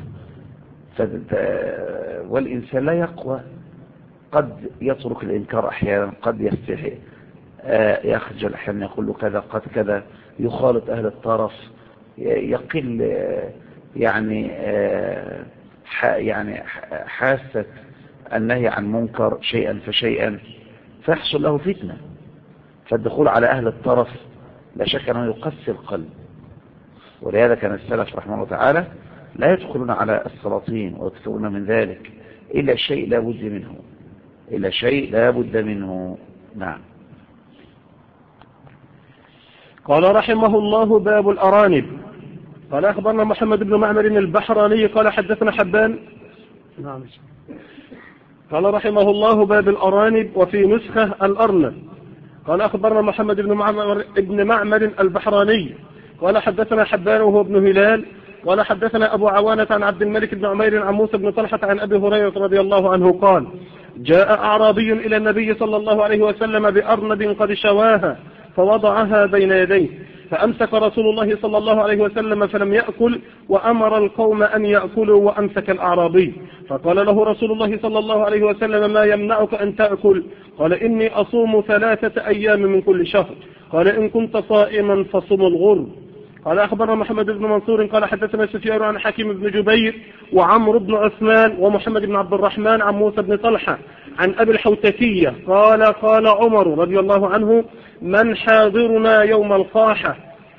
والإنسان لا يقوى، قد يترك الإنكار أحيانا، قد يستحي يخجل أحيانا يقول له كذا قد كذا، يخالط أهل الطرف، يقل يعني حاسة النهي عن منكر شيئا فشيئا، فيحصل له فتنة. فالدخول على أهل الطرف لا شك أنه يقسي القلب، ولهذا كان السلف رحمه الله تعالى لا يدخلون على السلاطين ويكثرون من ذلك إلا شيء لا بد منه. نعم. قال رحمه الله باب الأرانب. قال أخبرنا محمد بن معمر البحراني قال حدثنا حبان. قال رحمه الله باب الأرانب، وفي نسخة الأرنب. قال أخبرنا محمد بن معمر البحراني قال حدثنا حبان وهو ابن هلال قال حدثنا أبو عوانة عن عبد الملك بن عمير عن موسى بن طلحة عن أبي هريرة رضي الله عنه قال جاء أعرابي إلى النبي صلى الله عليه وسلم بأرنب قد شواها فوضعها بين يديه، فأمسك رسول الله صلى الله عليه وسلم فلم يأكل، وأمر القوم أن يأكلوا وأمسك الأعرابي. فقال له رسول الله صلى الله عليه وسلم ما يمنعك أن تأكل؟ قال إني أصوم 3 أيام من كل شهر. قال إن كنت صائما فصم الغرب. قال أخبرنا محمد بن منصور قال حدثنا سفيان عن حكيم بن جبير وعمرو بن عثمان ومحمد بن عبد الرحمن عن موسى بن طلحة عن أبي الحوتكية قال عمر رضي الله عنه من حاضرنا يوم القاحة؟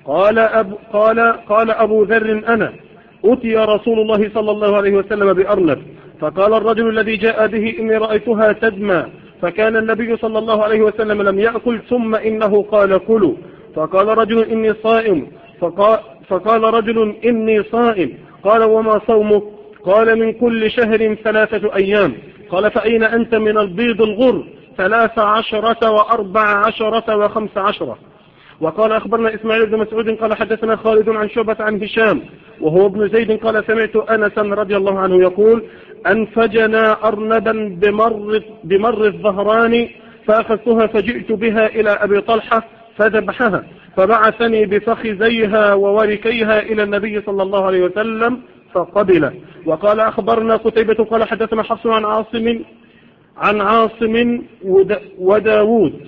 قال أبو ذر أنا. أتي رسول الله صلى الله عليه وسلم بأرنب، فقال الرجل الذي جاء به إني رأيتها تدمى، فكان النبي صلى الله عليه وسلم لم يأكل، ثم إنه قال كلوا. فقال رجل إني صائم، فقال رجل إني صائم. قال وما صومك؟ قال من كل شهر 3 أيام. قال فأين أنت من البيض الغر؟ 13 و14 و15. وقال أخبرنا إسماعيل بن مسعود قال حدثنا خالد عن شعبة عن هشام وهو ابن زيد قال سمعت أنسا رضي الله عنه يقول أنفجنا أرنبا بمر الظهران فأخذتها فجئت بها إلى أبي طلحة فذبحها فبعثني بفخذيها ووركيها إلى النبي صلى الله عليه وسلم فقبل. وقال أخبرنا قتيبة قال حدثنا حفص عن عاصم وداود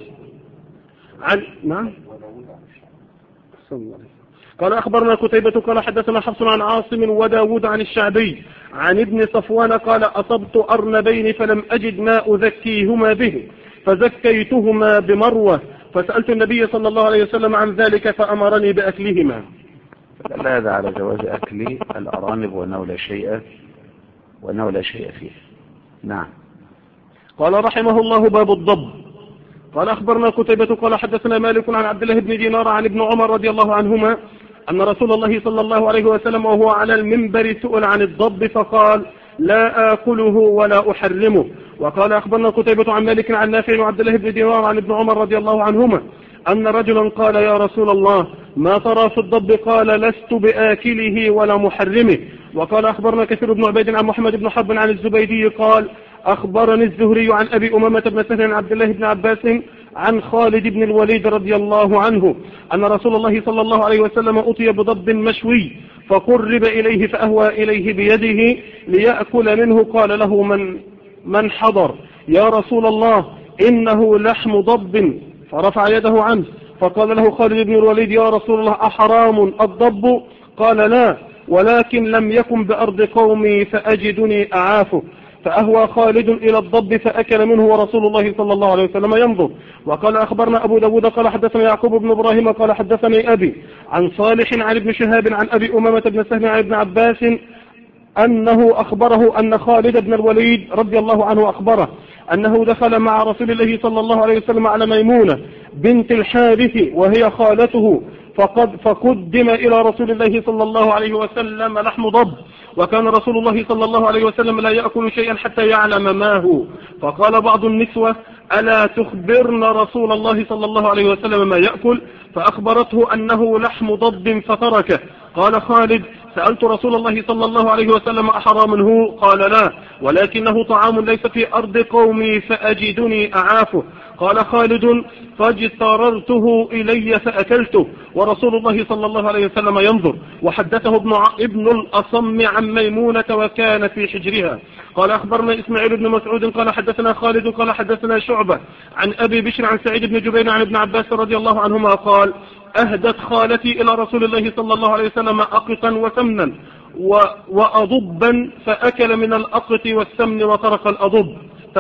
قال أخبرنا قتيبة قال حدثنا حفص عن عاصم وداود عن الشعبي عن ابن صفوان قال أصبت أرنبين فلم أجد ما أزكيهما به فزكيتهما بمروة فسألت النبي صلى الله عليه وسلم عن ذلك فأمرني بأكلهما. لا هذا على جواز أكل الأرانب ونول شيء فيه. نعم. قال رحمه الله باب الضب. قال أخبرنا قتيبة قال حدثنا مالك عن عبد الله بن دينار عن ابن عمر رضي الله عنهما أن رسول الله صلى الله عليه وسلم وهو على المنبر سئل عن الضب فقال لا آكله ولا أحرمه. وقال أخبرنا قتيبة عن مالك عن نافع وعبد الله بن دينار عن ابن عمر رضي الله عنهما أن رجلا قال يا رسول الله ما ترى في الضب قال لست بآكله ولا محرمه. وقال أخبرنا كثير بن عبيد عن محمد بن حرب عن الزبيدي قال أخبرني الزهري عن أبي أمامة بن سهل عن عبد الله بن عباس عن خالد بن الوليد رضي الله عنه أن رسول الله صلى الله عليه وسلم أتي بضب مشوي فقرب إليه فأهوى إليه بيده ليأكل منه قال له من حضر يا رسول الله إنه لحم ضب فرفع يده عنه فقال له خالد بن الوليد يا رسول الله أحرام الضب قال لا ولكن لم يكن بأرض قومي فأجدني أعافه فأهوى خالد إلى الضب فأكل منه ورسول الله صلى الله عليه وسلم ينظر. وقال أخبرنا أبو داود قال حدثنا يعقوب بن إبراهيم قال حدثني أبي عن صالح عن ابن شهاب عن أبي أمامة بن سهل عن ابن عباس أنه أخبره أن خالد بن الوليد رضي الله عنه أخبره أنه دخل مع رسول الله صلى الله عليه وسلم على ميمونة بنت الحارث وهي خالته فقدم إلى رسول الله صلى الله عليه وسلم لحم ضب وكان رسول الله صلى الله عليه وسلم لا يأكل شيئا حتى يعلم ما هو. فقال بعض النسوة ألا تخبرن رسول الله صلى الله عليه وسلم ما يأكل فأخبرته أنه لحم ضب فتركه. قال خالد سألت رسول الله صلى الله عليه وسلم أحرام هو قال لا ولكنه طعام ليس في أرض قومي فأجدني أعافه. قال خالد فاجتررته إلي فأكلته ورسول الله صلى الله عليه وسلم ينظر. وحدثه ابن الأصم عن ميمونة وكان في حجرها. قال أخبرنا إسماعيل بن مسعود قال حدثنا خالد قال حدثنا شعبة عن أبي بشر عن سعيد بن جبير عن ابن عباس رضي الله عنهما قال أهدت خالتي إلى رسول الله صلى الله عليه وسلم أقطا وسمنا وأضبا فأكل من الأقط والسمن وترك الأضب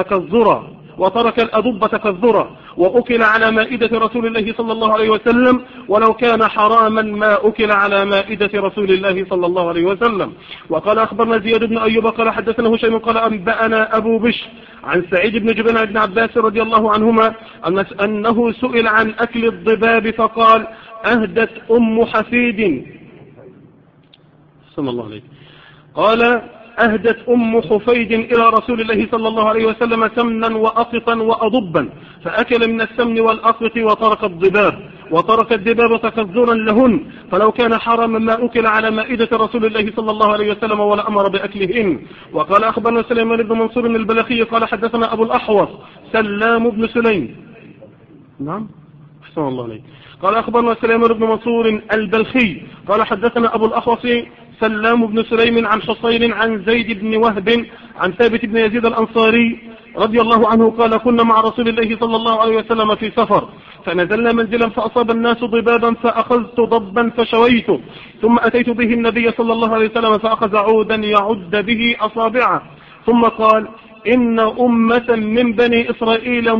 تكذرا وأكل على مائدة رسول الله صلى الله عليه وسلم ولو كان حراما ما أكل على مائدة رسول الله صلى الله عليه وسلم. وقال أخبرنا زياد بن أيوب قال حدثنا هشيم قال أنبأنا أبو بشر عن سعيد بن جبير عن ابن عباس رضي الله عنهما أنه سئل عن أكل الضباب فقال أهدت أم حفيد صلى الله عليه قال أهدت أم حفيد إلى رسول الله صلى الله عليه وسلم سمنا وأقطا وأضبا فأكل من السمن والأقط وترك الدباب تكذرا لهن فلو كان حراما ما أكل على مائدة رسول الله صلى الله عليه وسلم ولا أمر بأكلهن. وقال أخبرنا سليمان بن منصور البلخي قال حدثنا أبو الأحوص سلام بن سليم نعم أحسن الله عليه قال أخبرنا سليمان بن منصور البلخي قال حدثنا أبو الأحوص سلام بن سليم عن حصين عن زيد بن وهب عن ثابت بن يزيد الأنصاري رضي الله عنه قال كنا مع رسول الله صلى الله عليه وسلم في سفر فنزلنا منزلا فأصاب الناس ضبابا فأخذت ضبا فشويته ثم أتيت به النبي صلى الله عليه وسلم فأخذ عودا يعد به أصابعه ثم قال إن أمة من بني إسرائيل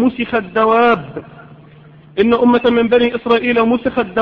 مسخت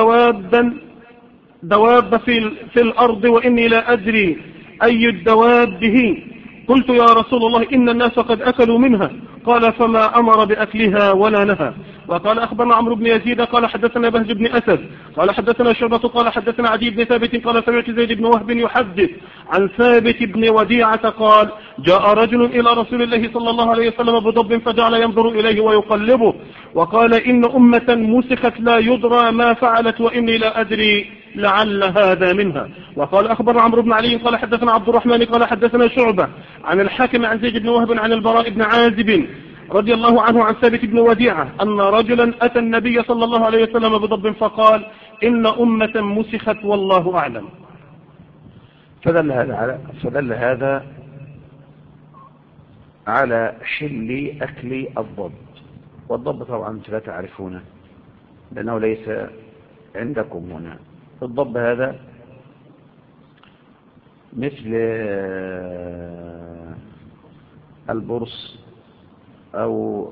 دواب في الأرض وإني لا أدري أي الدواب هي. قلت يا رسول الله إن الناس قد أكلوا منها قال فما أمر بأكلها ولا نهى. وقال أخبرنا عمرو بن يزيد قال حدثنا بهز بن أسد قال حدثنا شعبة قال حدثنا عدي بن ثابت قال سمعت زيد بن وهب يحدث عن ثابت بن وديعة قال جاء رجل إلى رسول الله صلى الله عليه وسلم بضب فجعل ينظر إليه ويقلبه وقال إن أمة مسخت لا يدرى ما فعلت وإني لا أدري لعل هذا منها. وقال أخبرنا عمرو بن علي قال حدثنا عبد الرحمن قال حدثنا شعبة عن الحاكم عن زيد بن وهب عن البراء بن عازب رضي الله عنه عن ثابت بن وديعة أن رجلا أتى النبي صلى الله عليه وسلم بضب فقال إن أمة مسخت والله أعلم. فدل هذا على حل أكل الضب. والضب طبعا لا تعرفونه لأنه ليس عندكم هنا. الضب هذا مثل البرص أو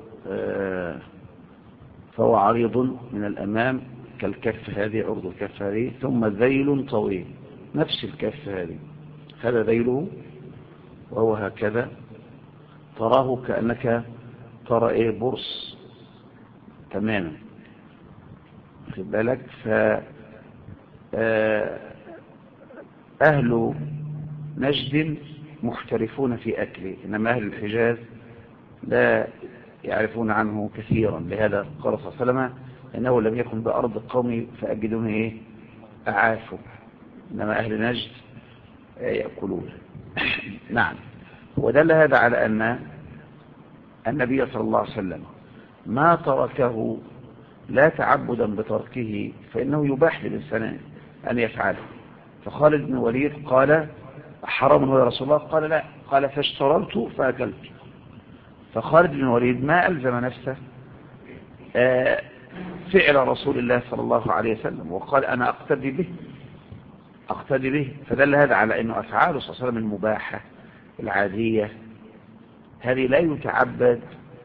فهو عريض من الأمام كالكف هذه، عرض الكف هذه، ثم ذيل طويل نفس الكف هذه، هذا ذيله وهو هكذا، تراه كأنك ترى برص تماما، خد بالك. أهل نجد محترفون في أكله، إنما أهل الحجاز لا يعرفون عنه كثيرا. لهذا قال صلى الله عليه وسلم إنه لم يكن بأرض القوم فأجدون أعافوا، إنما أهل نجد يأكلون. نعم. ودل هذا على أن النبي صلى الله عليه وسلم ما تركه لا تعبدا بتركه، فإنه يباح للإنسان أن يفعله. فخالد بن الوليد قال حرام هو يا رسول الله؟ قال لا، قال فاشتررت فأكلت. فخالد بن الوليد ما ألزم نفسه فعل رسول الله صلى الله عليه وسلم، وقال أنا أقتدي به. فدل هذا على أنه أفعاله صلى الله عليه وسلم المباحة العادية هذه لا يتعبد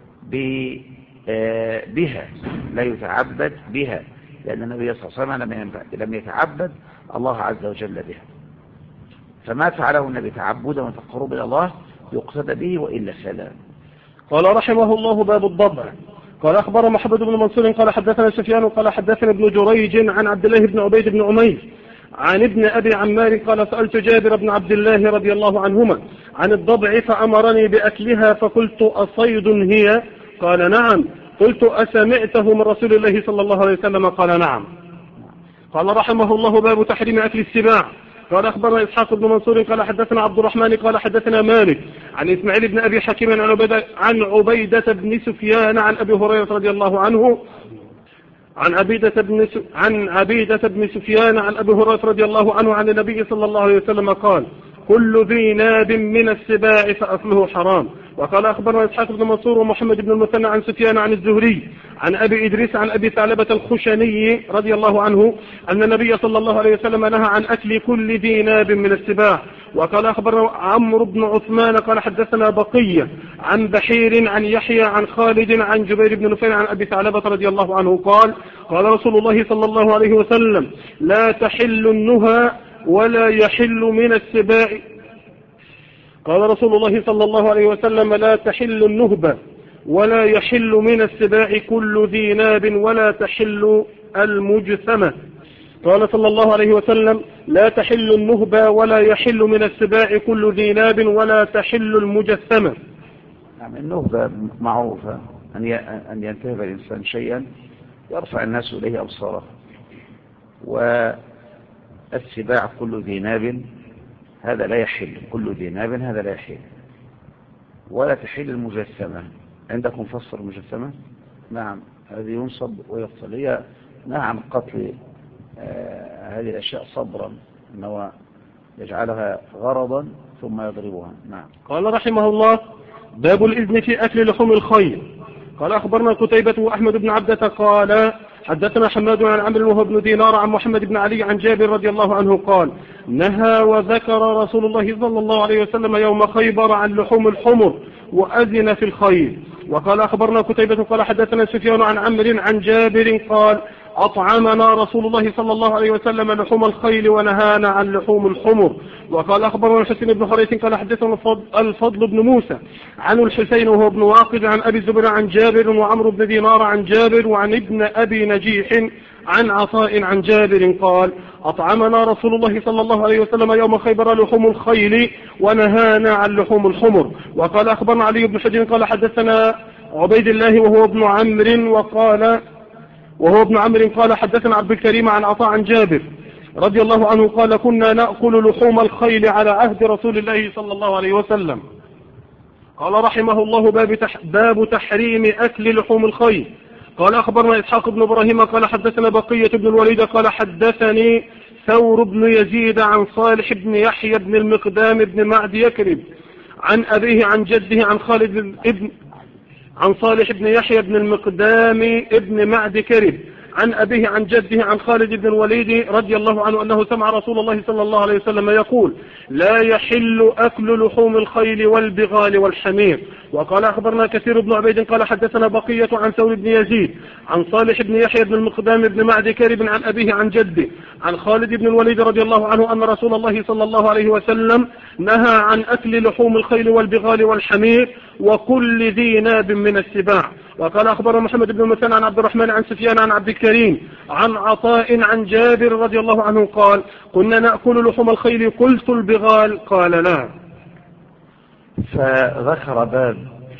بها، لا يتعبد بها، لأن النبي صلى الله عليه وسلم لم يتعبد الله عز وجل بها. فما فعله النبي تعبدا وتقربا إلى الله يقتدى به، وإلا فلا. قال رحمه الله باب الضبع. قال أخبر محمد بن منصور قال حدثنا سفيان قال حدثنا ابن جريج عن عبد الله بن عبيد بن عمير عن ابن أبي عمار قال سألت جابر بن عبد الله رضي الله عنهما عن الضبع فأمرني بأكلها فقلت أصيد هي؟ قال نعم. قلت أسمعته من رسول الله صلى الله عليه وسلم؟ قال نعم. قال رحمه الله باب تحريم أكل السباع. قال أخبرنا إسحاق بن منصور قال حدثنا عبد الرحمن قال حدثنا مالك عن إسماعيل بن أبي حكيم عن عبيدة بن سفيان عن أبي هريرة رضي الله عنه عن عبيدة بن سفيان عن أبي هريرة رضي الله عنه عن النبي صلى الله عليه وسلم قال كل ذي ناب من السباع فأكله حرام. وقال أخبرنا إسحاق بن منصور ومحمد بن المثنى عن سفيان عن الزهري عن أبي إدريس عن أبي ثعلبة الخشني رضي الله عنه أن النبي صلى الله عليه وسلم نهى عن أكل كل ذي ناب من السباع. وقال أخبرنا عمرو بن عثمان قال حدثنا بقية عن بحير عن يحيى عن خالد عن جبير بن نفيل عن أبي ثعلبة رضي الله عنه قال قال رسول الله صلى الله عليه وسلم لا تحل النهى ولا يحل من السباع. قال رسول الله صلى الله عليه وسلم لا تحل النهبة ولا يحل من السباع كل ذي ناب ولا تحل المجثمة. قال صلى الله عليه وسلم لا تحل النهبة ولا يحل من السباع كل ذي ناب ولا تحل المجثمة. يعني النهبة معروفة أن ينتهب الإنسان شيئا يرفع الناس إليه أبصاره، والسباع كل ذي ناب هذا لا يحل، كل ذي ناب هذا لا يحل، ولا تحل المجسمة. عندكم فسر المجسمة؟ نعم، هذه ينصب ويفصل، هي نهى عن قتل هذه الأشياء صبرا، أنه يجعلها غرضا ثم يضربها. نعم. قال رحمه الله باب الإذن في أكل لحوم الخيل. قال أخبرنا قتيبة وأحمد بن عبدة قال حدثنا حماد عن عمرو وهو بن دينار عن محمد بن علي عن جابر رضي الله عنه قال نهى وذكر رسول الله صلى الله عليه وسلم يوم خيبر عن لحوم الحمر وأذن في الخيل. وقال أخبرنا قتيبة قال حدثنا سفيان عن عمرو عن جابر قال أطعمنا رسول الله صلى الله عليه وسلم لحوم الخيل ونهانا عن لحوم الحمر. وقال أخبرنا الحسين بن حريث قال حدثنا الفضل بن موسى عن الحسين وهو ابن واقد عن أبي الزبير عن جابر وعمرو بن دينار عن جابر وعن ابن أبي نجيح عن عطاء عن جابر قال أطعمنا رسول الله صلى الله عليه وسلم يوم خيبر لحوم الخيل ونهانا عن لحوم الحمر. وقال أخبرنا علي بن حجر قال حدثنا عبيد الله وهو ابن عمرو قال حدثنا عبد الكريم عن عطاء عن جابر رضي الله عنه قال كنا نأكل لحوم الخيل على عهد رسول الله صلى الله عليه وسلم. قال رحمه الله باب تحريم أكل لحوم الخيل. قال أخبرنا إسحاق بن إبراهيم قال حدثنا بقية بن الوليد قال حدثني ثور بن يزيد عن صالح بن يحيى بن المقدام بن معد يكرب عن أبيه عن جده عن صالح بن يحيى بن المقدام بن معد كرب عن أبيه عن جده عن خالد بن الوليد رضي الله عنه أنه سمع رسول الله صلى الله عليه وسلم يقول لا يحل أكل لحوم الخيل والبغال والحمير. وقال أخبرنا كثير بن عبيد قال حدثنا بقية عن ثور بن يزيد عن صالح بن يحيى بن المقدام بن معد كرب عن أبيه عن جده عن خالد بن الوليد رضي الله عنه أن رسول الله صلى الله عليه وسلم نهى عن أكل لحوم الخيل والبغال والحمير وكل ذي ناب من السباع. وقال أخبر محمد بن مثنى عن عبد الرحمن عن سفيان عن عبد الكريم عن عطاء عن جابر رضي الله عنه قال كنا نأكل لحوم الخيل قلت البغال قال لا. فذكر باب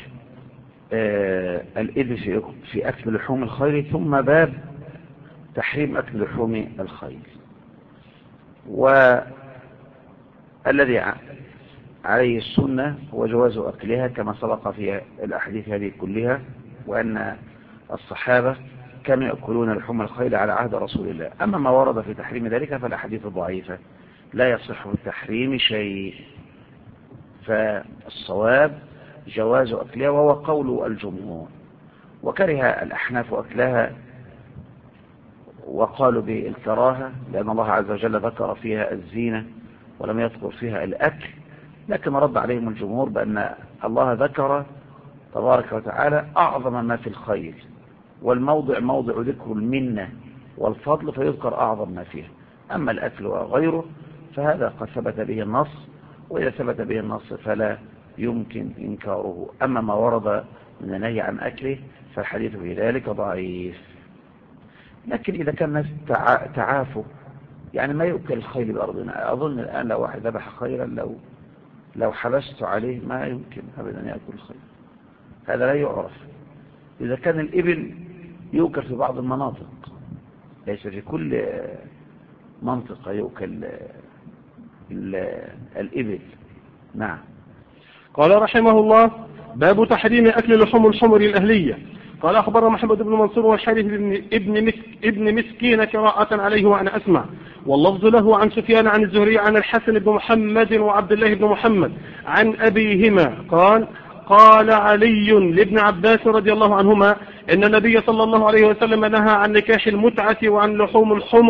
الإذن في أكل لحوم الخيل ثم باب تحريم أكل لحوم الخيل. والذي عليه السنة هو جواز أكلها كما سبق في الأحاديث هذه كلها وأن الصحابة كانوا يأكلون لحوم الخيل على عهد رسول الله. أما ما ورد في تحريم ذلك فالأحاديث ضعيفة لا يصح التحريم شيء، فالصواب جواز أكلها وهو قول الجمهور. وكره الأحناف أكلها وقالوا بالكراهة لأن الله عز وجل ذكر فيها الزينة ولم يذكر فيها الأكل، لكن رد عليهم الجمهور بأن الله ذكر تبارك وتعالى أعظم ما في الخير، والموضع موضع ذكر المنة والفضل فيذكر أعظم ما فيه. أما الأكل وغيره فهذا قد ثبت به النص، وإذا ثبت به النص فلا يمكن إنكاره. أما ما ورد من النهي عن أكله فالحديث في ذلك ضعيف. لكن إذا كان الناس تعافوا يعني ما يؤكل الخيل بأرضنا، أظن الآن لو واحد ذبح خيرا لو حبست عليه ما يمكن أبدا يأكل الخيل، هذا لا يعرف. إذا كان الإبل يؤكل في بعض المناطق ليس في كل منطقة يؤكل الإبل. نعم. قال رحمه الله باب تحريم أكل لحوم الحمر الأهلية. قال أخبر محمد بن منصور والحارث ابن مسكين قراءة عليه وأنا أسمع، واللفظ له عن سفيان عن الزهري عن الحسن بن محمد وعبد الله بن محمد عن أبيهما قال علي لابن عباس رضي الله عنهما إن النبي صلى الله عليه وسلم نهى عن نكاح المتعة وعن لحوم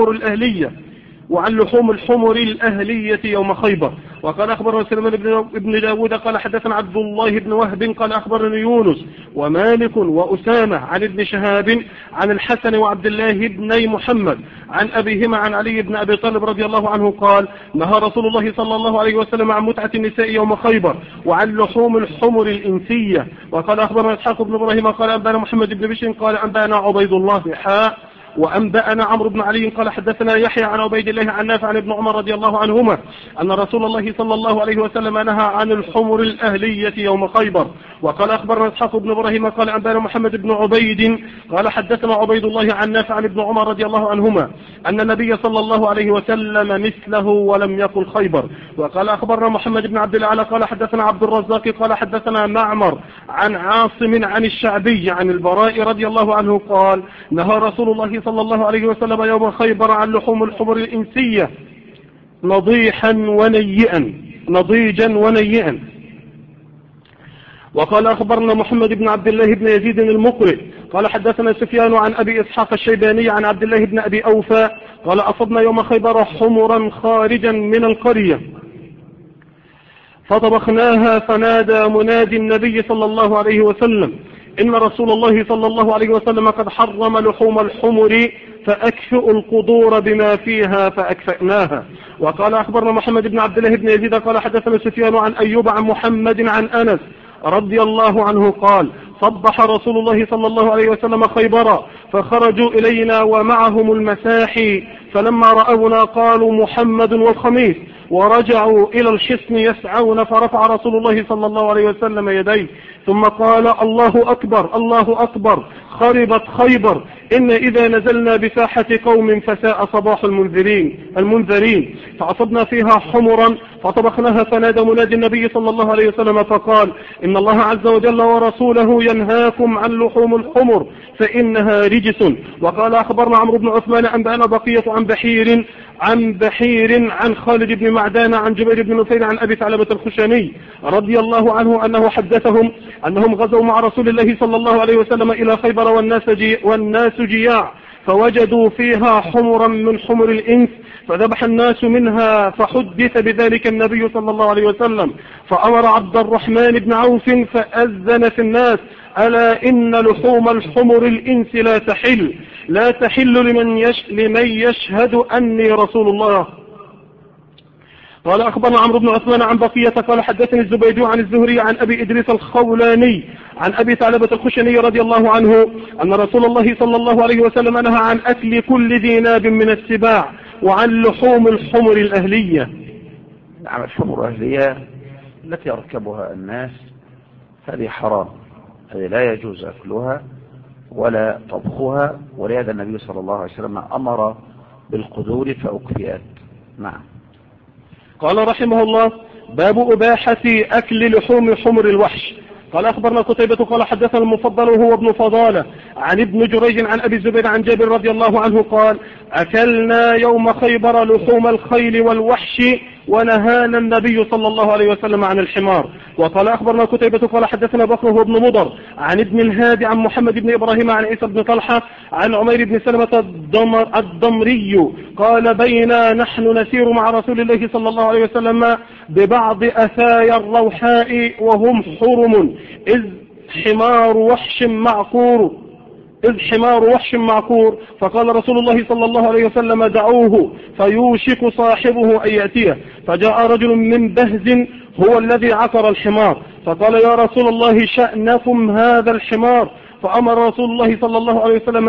الحمر الأهلية يوم خيبر. وقال أخبرنا سليمان بن داود قال حدثنا عبد الله بن وهب قال أخبرني يونس ومالك وأسامة عن ابن شهاب عن الحسن وعبد الله بن محمد عن أبيهما عن علي بن أبي طالب رضي الله عنه قال نهى رسول الله صلى الله عليه وسلم عن متعة النساء يوم خيبر وعن لحوم الحمر الإنسية. وقال أخبرنا إسحاق بن إبراهيم قال أنبأنا محمد بن بشر قال أنبأنا عبيد الله وأنبأنا عمرو بن علي قال حدثنا يحيى عن عبيد الله عن نافع عن ابن عمر رضي الله عنهما أن رسول الله صلى الله عليه وسلم نهى عن الحمر الأهلية يوم خيبر. وقال أخبرنا إسحاق بن إبراهيم قال أنبأنا محمد بن عبيد قال حدثنا عبيد الله عن نافع عن ابن عمر رضي الله عنهما أن النبي صلى الله عليه وسلم مثله ولم يقل خيبر. وقال أخبرنا محمد بن عبد الأعلى قال حدثنا عبد الرزاق قال حدثنا معمر عن عاصم عن الشعبي عن البراء رضي الله عنه قال نهى رسول الله صلى الله عليه وسلم يوم خيبر عن لحوم الحمر الإنسية نضيجا ونيئا. وقال أخبرنا محمد بن عبد الله بن يزيد المقرئ قال حدثنا سفيان عن أبي إسحاق الشيباني عن عبد الله بن أبي أوفى قال أصبنا يوم خيبر حمرا خارجا من القرية فطبخناها فنادى منادي النبي صلى الله عليه وسلم إن رسول الله صلى الله عليه وسلم قد حرم لحوم الحمر فأكفئوا القدور بما فيها فأكفأناها. وقال أخبرنا محمد بن عبد الله بن يزيد قال حدثنا سفيان عن أيوب عن محمد عن أنس رضي الله عنه قال صبح رسول الله صلى الله عليه وسلم خيبرا فخرجوا إلينا ومعهم المساحي فلما رأونا قالوا محمد والخميس ورجعوا إلى الحصن يسعون فرفع رسول الله صلى الله عليه وسلم يديه ثم قال الله أكبر خربت خيبر إن إذا نزلنا بساحة قوم فساء صباح المنذرين فأصبنا فيها حمرا فطبخناها فنادى منادي النبي صلى الله عليه وسلم فقال إن الله عز وجل ورسوله ينهاكم عن لحوم الحمر فإنها رجس. وقال أخبرنا عمرو بن عثمان أنبأنا بقية عن بحير عن خالد بن معدان عن جبير بن نفيل عن أبي ثعلبة الخشني رضي الله عنه أنه حدثهم أنهم غزوا مع رسول الله صلى الله عليه وسلم إلى خيبر والناس جياع فوجدوا فيها حمرا من حمر الإنس فذبح الناس منها فحدث بذلك النبي صلى الله عليه وسلم فأمر عبد الرحمن بن عوف فأذن في الناس ألا إن لحوم الحمر الإنس لا تحل لمن يشهد أني رسول الله. قال أخبرنا عمرو بن عثمان عن بقية قال حدثني الزبيدي عن الزهري عن أبي إدريس الخولاني عن أبي ثعلبة الخشني رضي الله عنه أن رسول الله صلى الله عليه وسلم نهى عن أكل كل ذي ناب من السباع وعن لحوم الحمر الأهلية. نعم، الحمر الأهلية التي يركبها الناس هذه حرام، هذه لا يجوز أكلها ولا طبخها، ولهذا النبي صلى الله عليه وسلم أمر بالقدور فأكفئت. نعم. قال رحمه الله باب أباحة أكل لحوم حمر الوحش. قال أخبرنا قتيبة قال حدثنا المفضل وهو ابن فضالة عن ابن جريج عن أبي الزبير عن جابر رضي الله عنه قال أكلنا يوم خيبر لحوم الخيل والوحش ونهانا النبي صلى الله عليه وسلم عن الحمار. وقال أخبرنا قتيبة قال حدثنا بكر هو ابن مضر عن ابن الهادي عن محمد بن إبراهيم عن عيسى بن طلحة عن عمير بن سلمة الضمري قال بينا نحن نسير مع رسول الله صلى الله عليه وسلم ببعض أثايا الروحاء وهم حرم إذ حمار وحش معقور فقال رسول الله صلى الله عليه وسلم دعوه فيوشك صاحبه أن يأتيه فجاء رجل من بهز هو الذي عقر الحمار فقال يا رسول الله شأنكم هذا الحمار فأمر رسول الله صلى الله عليه وسلم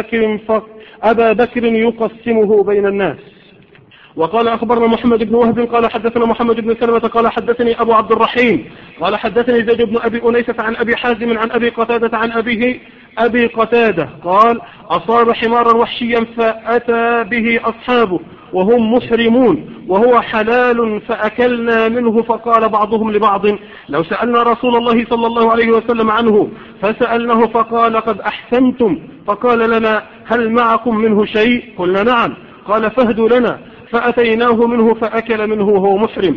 أبا بكر يقسمه بين الناس. وقال أخبرنا محمد بن وهب قال حدثنا محمد بن سلمة قال حدثني أبو عبد الرحيم قال حدثني زيد بن أبي أنيسة عن أبي حازم عن أبي قتادة عن أبي قتادة قال أصاب حمارا وحشيا فأتى به أصحابه وهم محرمون وهو حلال فأكلنا منه فقال بعضهم لبعض لو سألنا رسول الله صلى الله عليه وسلم عنه فسألناه فقال قد أحسنتم فقال لنا هل معكم منه شيء قلنا نعم قال فاهدوا لنا فأتيناه منه فأكل منه وهو محرم.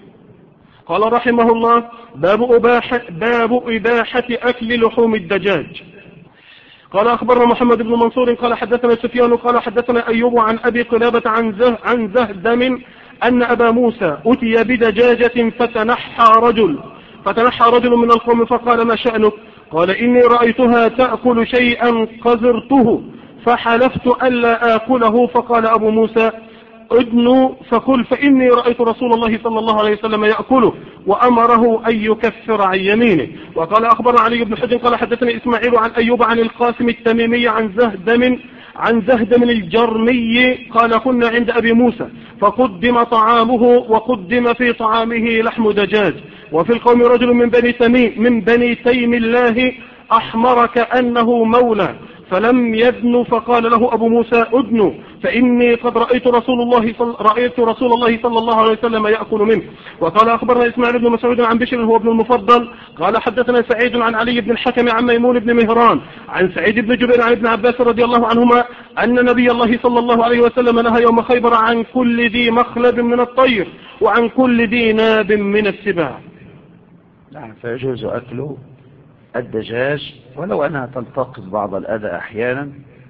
قال رحمه الله باب إباحة أكل لحوم الدجاج. قال أخبرنا محمد بن منصور قال حدثنا سفيان قال حدثنا أيوب عن أبي قلابة عن زهدم أن أبا موسى أتي بدجاجة فتنحى رجل من القوم فقال ما شأنك قال إني رأيتها تأكل شيئا قذرته فحلفت ألا آكله فقال أبو موسى ادنوا فكل فإني رأيت رسول الله صلى الله عليه وسلم يأكله وأمره أن يكفر عن يمينه. وقال أخبرنا علي بن حجر قال حدثني إسماعيل عن أيوب عن القاسم التميمي عن زهدم الجرمي قال كنا عند أبي موسى فقدم طعامه وقدم في طعامه لحم دجاج وفي القوم رجل من بني تيم الله أحمر كأنه مولى فلم يدن فقال له أبو موسى أدنوا فإني قد رأيت رسول الله صلى الله عليه وسلم يأكل منه. وقال أخبرنا إسماعيل بن مسعود عن بشر هو ابن المفضل قال حدثنا سعيد عن علي بن الحكم عن ميمون بن مهران عن سعيد بن جبير عن ابن عباس رضي الله عنهما أن نبي الله صلى الله عليه وسلم نهى يوم خيبر عن كل ذي مخلب من الطير وعن كل ذي ناب من السباع. نعم، فيجوز أكله الدجاج ولو أنها تلتقط بعض الأذى أحيانا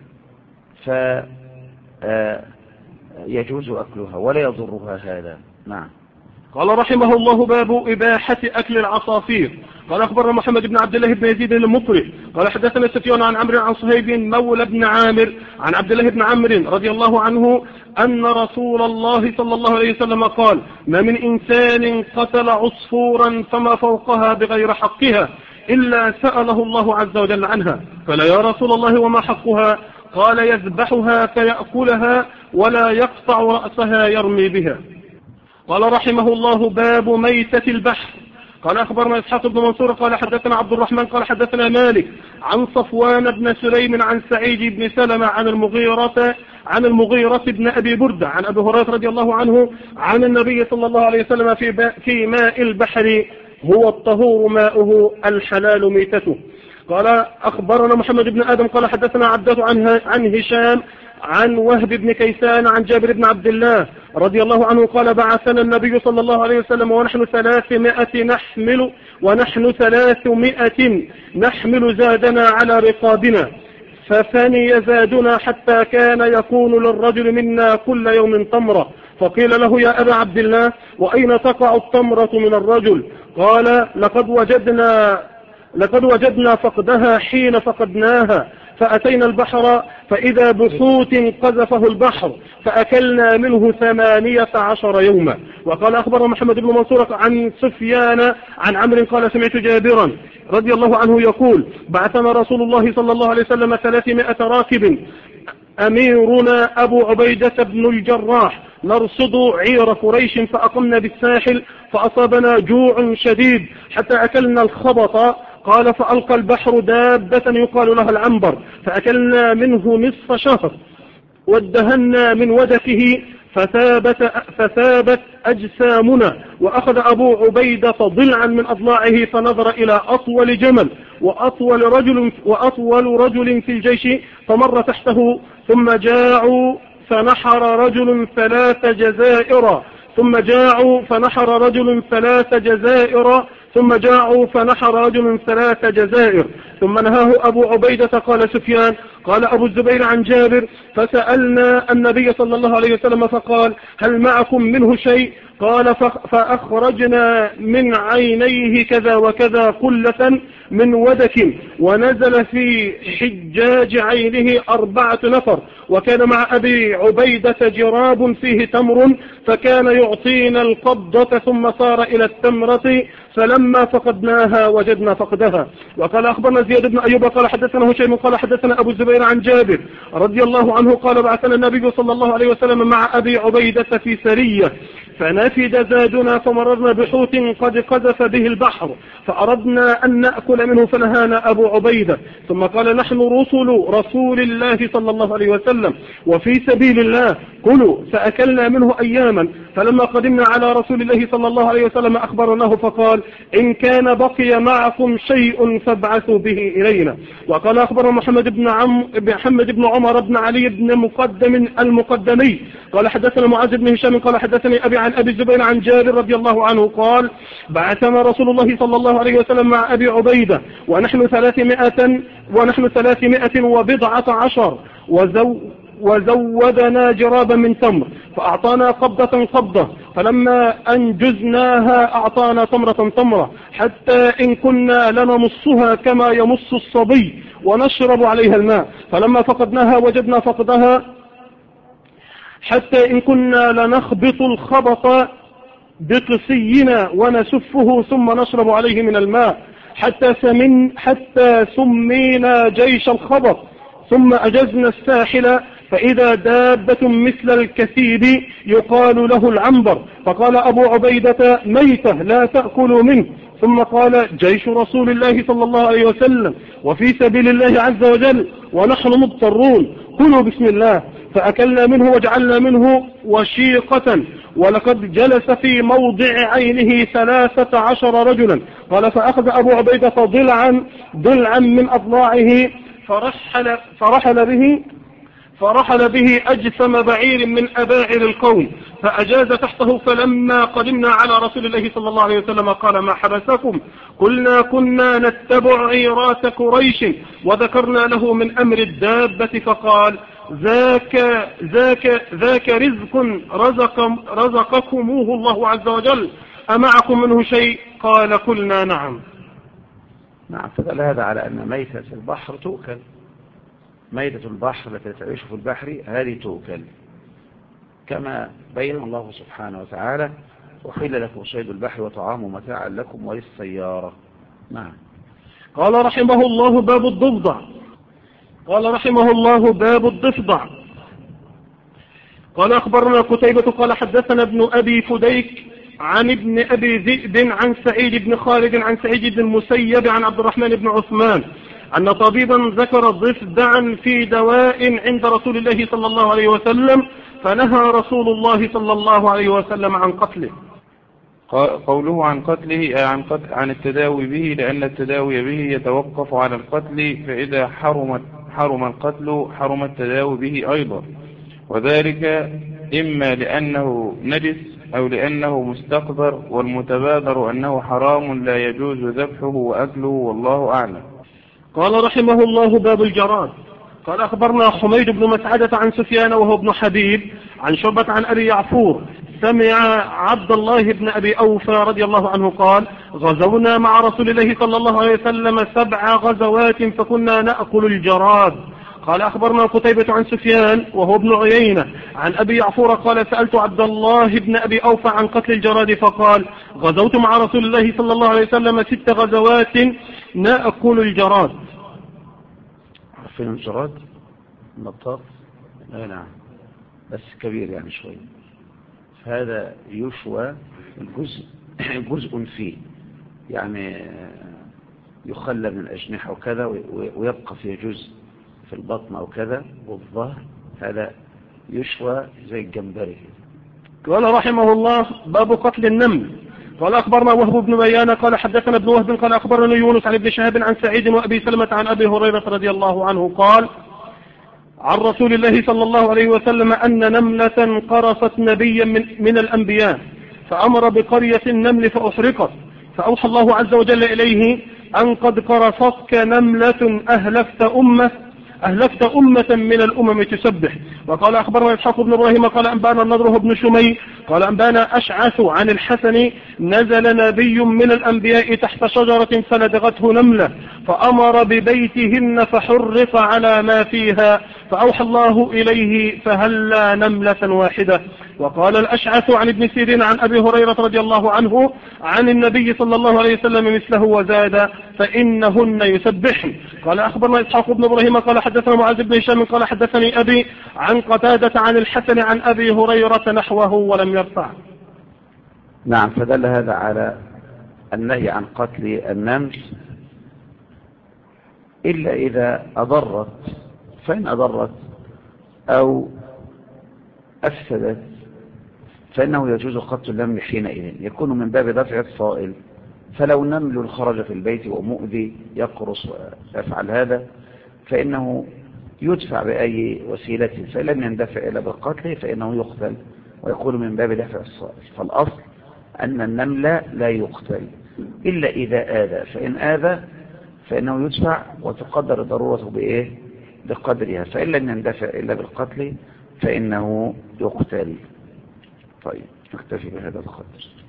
فيجوز أكلها ولا يضرها هذا. نعم. قال رحمه الله باب إباحة أكل العصافير. قال أخبرنا محمد بن عبد الله بن يزيد المقرئ قال حدثنا سفيان عن عمرو عن صهيب مولى بن عامر عن عبد الله بن عمرو رضي الله عنه أن رسول الله صلى الله عليه وسلم قال ما من إنسان قتل عصفورا فما فوقها بغير حقها إلا سأله الله عز وجل عنها فلا يا رسول الله وما حقها قال يذبحها فيأكلها ولا يقطع رأسها يرمي بها. قال رحمه الله باب ميتة البحر. قال أخبرنا إسحاق بن منصور قال حدثنا عبد الرحمن قال حدثنا مالك عن صفوان بن سليم عن سعيد بن سلمة عن المغيرة بن أبي بردة عن أبي هريرة رضي الله عنه عن النبي صلى الله عليه وسلم في ماء البحر هو الطهور ماؤه الحلال ميتته. قال أخبرنا محمد بن آدم قال حدثنا عبدة عن هشام عن وهب بن كيسان عن جابر بن عبد الله رضي الله عنه قال بعثنا النبي صلى الله عليه وسلم ونحن 300 نحمل زادنا على رقابنا ففني زادنا حتى كان يكون للرجل منا كل يوم تمرة. فقيل له يا أبا عبد الله وأين تقع التمرة من الرجل؟ قال لقد وجدنا فقدها حين فقدناها فأتينا البحر فإذا بحوت قذفه البحر فأكلنا منه 18 يوما. وقال أخبر محمد بن منصور عن سفيان عن عمرو قال سمعت جابرا رضي الله عنه يقول بعثنا رسول الله صلى الله عليه وسلم 300 راكب أميرنا أبو عبيدة بن الجراح نرصد عير قريش فأقمنا بالساحل فأصابنا جوع شديد حتى أكلنا الخبط. قال فألقى البحر دابة يقال لها العنبر فأكلنا منه نصف شهر وادهنا من ودكه فثابت أجسامنا. وأخذ أبو عبيدة ضلعا من أضلاعه فنظر إلى أطول جمل وأطول رجل في الجيش فمر تحته ثم جاعوا فنحر رجل 3 جزائر ثم جاعوا فنحر رجل 3 جزائر ثم جاعوا فنحر رجل 3 جزائر ثم نهاه أبو عبيدة. قال سفيان قال أبو الزبير عن جابر فسألنا النبي صلى الله عليه وسلم فقال هل معكم منه شيء؟ قال فأخرجنا من عينيه كذا وكذا قلة من ودك ونزل في حجاج عينه 4 نفر وكان مع أبي عبيدة جراب فيه تمر فكان يعطينا القبضة ثم صار إلى التمرة فلما فقدناها وجدنا فقدها. وقال أخبرنا زياد بن أيوب قال حدثنا هشيم قال حدثنا أبو الزبير عن جابر رضي الله عنه قال بعثنا النبي صلى الله عليه وسلم مع أبي عبيدة في سرية فنفد زادنا فمررنا بحوت قد قذف به البحر فأردنا أن نأكل منه فنهانا أبو عبيدة. ثم قال نحن رسول الله صلى الله عليه وسلم وفي سبيل الله كلوا فأكلنا منه أياما فلما قدمنا على رسول الله صلى الله عليه وسلم أخبرناه فقال إن كان بقي معكم شيء فابعثوا به إلينا. وقال أخبر محمد بن عمر بن علي بن مقدم المقدمي قال حدثنا معاذ بن هشام قال حدثني أبي عن أبي الزبير عن جابر رضي الله عنه قال بعثنا رسول الله صلى الله عليه وسلم مع أبي عبيدة ونحن 319 وزودنا جرابا من تمر فأعطانا قبضة فلما أنجزناها أعطانا تمرة حتى إن كنا لنمصها كما يمص الصبي ونشرب عليها الماء فلما فقدناها وجدنا فقدها حتى إن كنا لنخبط الخبط بقصينا ونسفه ثم نشرب عليه من الماء حتى سمينا جيش الخبط ثم أجزنا الساحل فإذا دابة مثل الكثيب يقال له العنبر فقال أبو عبيدة ميتة لا تأكلوا منه. ثم قال جيش رسول الله صلى الله عليه وسلم وفي سبيل الله عز وجل ونحن مضطرون كلوا بسم الله. فأكلنا منه وجعلنا منه وشيقة ولقد جلس في موضع عينه 13 رجلا. قال فأخذ أبو عبيدة ضلعا من أضلاعه فرحل به أجسم بعير من أباعر القوم فأجاز تحته. فلما قدمنا على رسول الله صلى الله عليه وسلم قال ما حبسكم؟ قلنا كنا نتبع عيرات قريش وذكرنا له من أمر الدابة فقال ذاك رزق رزقكموه الله عز وجل أمعكم منه شيء؟ قال قلنا نعم. فدل هذا على أن ميتة البحر تؤكل. ميتة البحر التي تعيش في البحر هذه تؤكل كما بين الله سبحانه وتعالى وحل لكم صيد البحر وطعامه متاعا لكم وللسيارة. نعم. قال رحمه الله باب الضفدع. قال أخبرنا قتيبة قال حدثنا ابن أبي فديك عن ابن أبي ذئب عن سعيد بن خالد عن سعيد بن المسيب عن عبد الرحمن بن عثمان أن طبيبا ذكر ضفدعا في دواء عند رسول الله صلى الله عليه وسلم فنهى رسول الله صلى الله عليه وسلم عن قتله. قوله عن قتله عن التداوي به، لأن التداوي به يتوقف على القتل، فإذا حرم القتل حرم التداوي به أيضا، وذلك إما لأنه نجس أو لأنه مستقذر، والمتبادر أنه حرام لا يجوز ذبحه وأكله، والله أعلم. قال رحمه الله: باب الجراد. قال أخبرنا حميد بن مسعدة عن سفيان وهو ابن حبيب عن شعبة عن أبي يعفور سمع عبد الله بن أبي أوفى رضي الله عنه قال: غزونا مع رسول الله صلى الله عليه وسلم 7 غزوات فكنا نأكل الجراد. قال أخبرنا قتيبة عن سفيان وهو ابن عيينة عن أبي يعفور قال: سألت عبد الله بن أبي أوفى عن قتل الجراد فقال: غزوت مع رسول الله صلى الله عليه وسلم 6 غزوات نأكل الجراد. عارفين الجراد؟ النطاق؟ نعم، بس كبير يعني شوي. هذا يشوى جزء فيه، يعني يخلى من الأجنحة وكذا، ويبقى فيه جزء في البطن أو كذا والظهر، هذا يشوى زي الجمبري. قال رحمه الله: باب قتل النمل. قال أخبرنا وهب بن بيان قال حدثنا ابن وهب قال أخبرنا يونس عن ابن شهاب عن سعيد وأبي سلمة عن أبي هريرة رضي الله عنه قال: عن رسول الله صلى الله عليه وسلم أن نملة قرصت نبيا من الأنبياء فأمر بقرية النمل فأحرقت، فأوحى الله عز وجل إليه أن قد قرصتك نملة أهلكت أمة من الأمم تسبح. وقال أخبرنا إسحاق بن إبراهيم قال أنبانا النضر بن شمي قال أنبانا أشعث عن الحسن نزل نبي من الأنبياء تحت شجرة فلدغته نملة فأمر ببيتهن فحرق على ما فيها، فأوحى الله إليه فهلا نملة واحدة. وقال الأشعث عن ابن سيرين عن أبي هريرة رضي الله عنه عن النبي صلى الله عليه وسلم مثله وزاد: فإنهن يسبحن. قال أخبرنا إسحاق بن إبراهيم قال حدثنا معاذ بن هشام قال حدثني أبي عن قتادة عن الحسن عن أبي هريرة نحوه ولم يرفع. نعم، فدل هذا على النهي عن قتل النمل إلا إذا أضرت، فإن أضرت أو أفسدت فإنه يجوز قتل النمل حينئذ، يكون من باب دفع الصائل. فلو نمل خرج في البيت ومؤذي يقرص ويفعل هذا فإنه يدفع بأي وسيلة، فإن لم يندفع إلا بالقتل فإنه يقتل ويكون من باب دفع الصائل. فالأصل أن النمل لا يقتل إلا إذا آذى، فإن آذى فإنه يدفع وتقدر ضرورته بإيه؟ بقدرها، فإن لم يندفع إلا بالقتل فإنه يقتل. طيب، نكتفي بهذا القدر.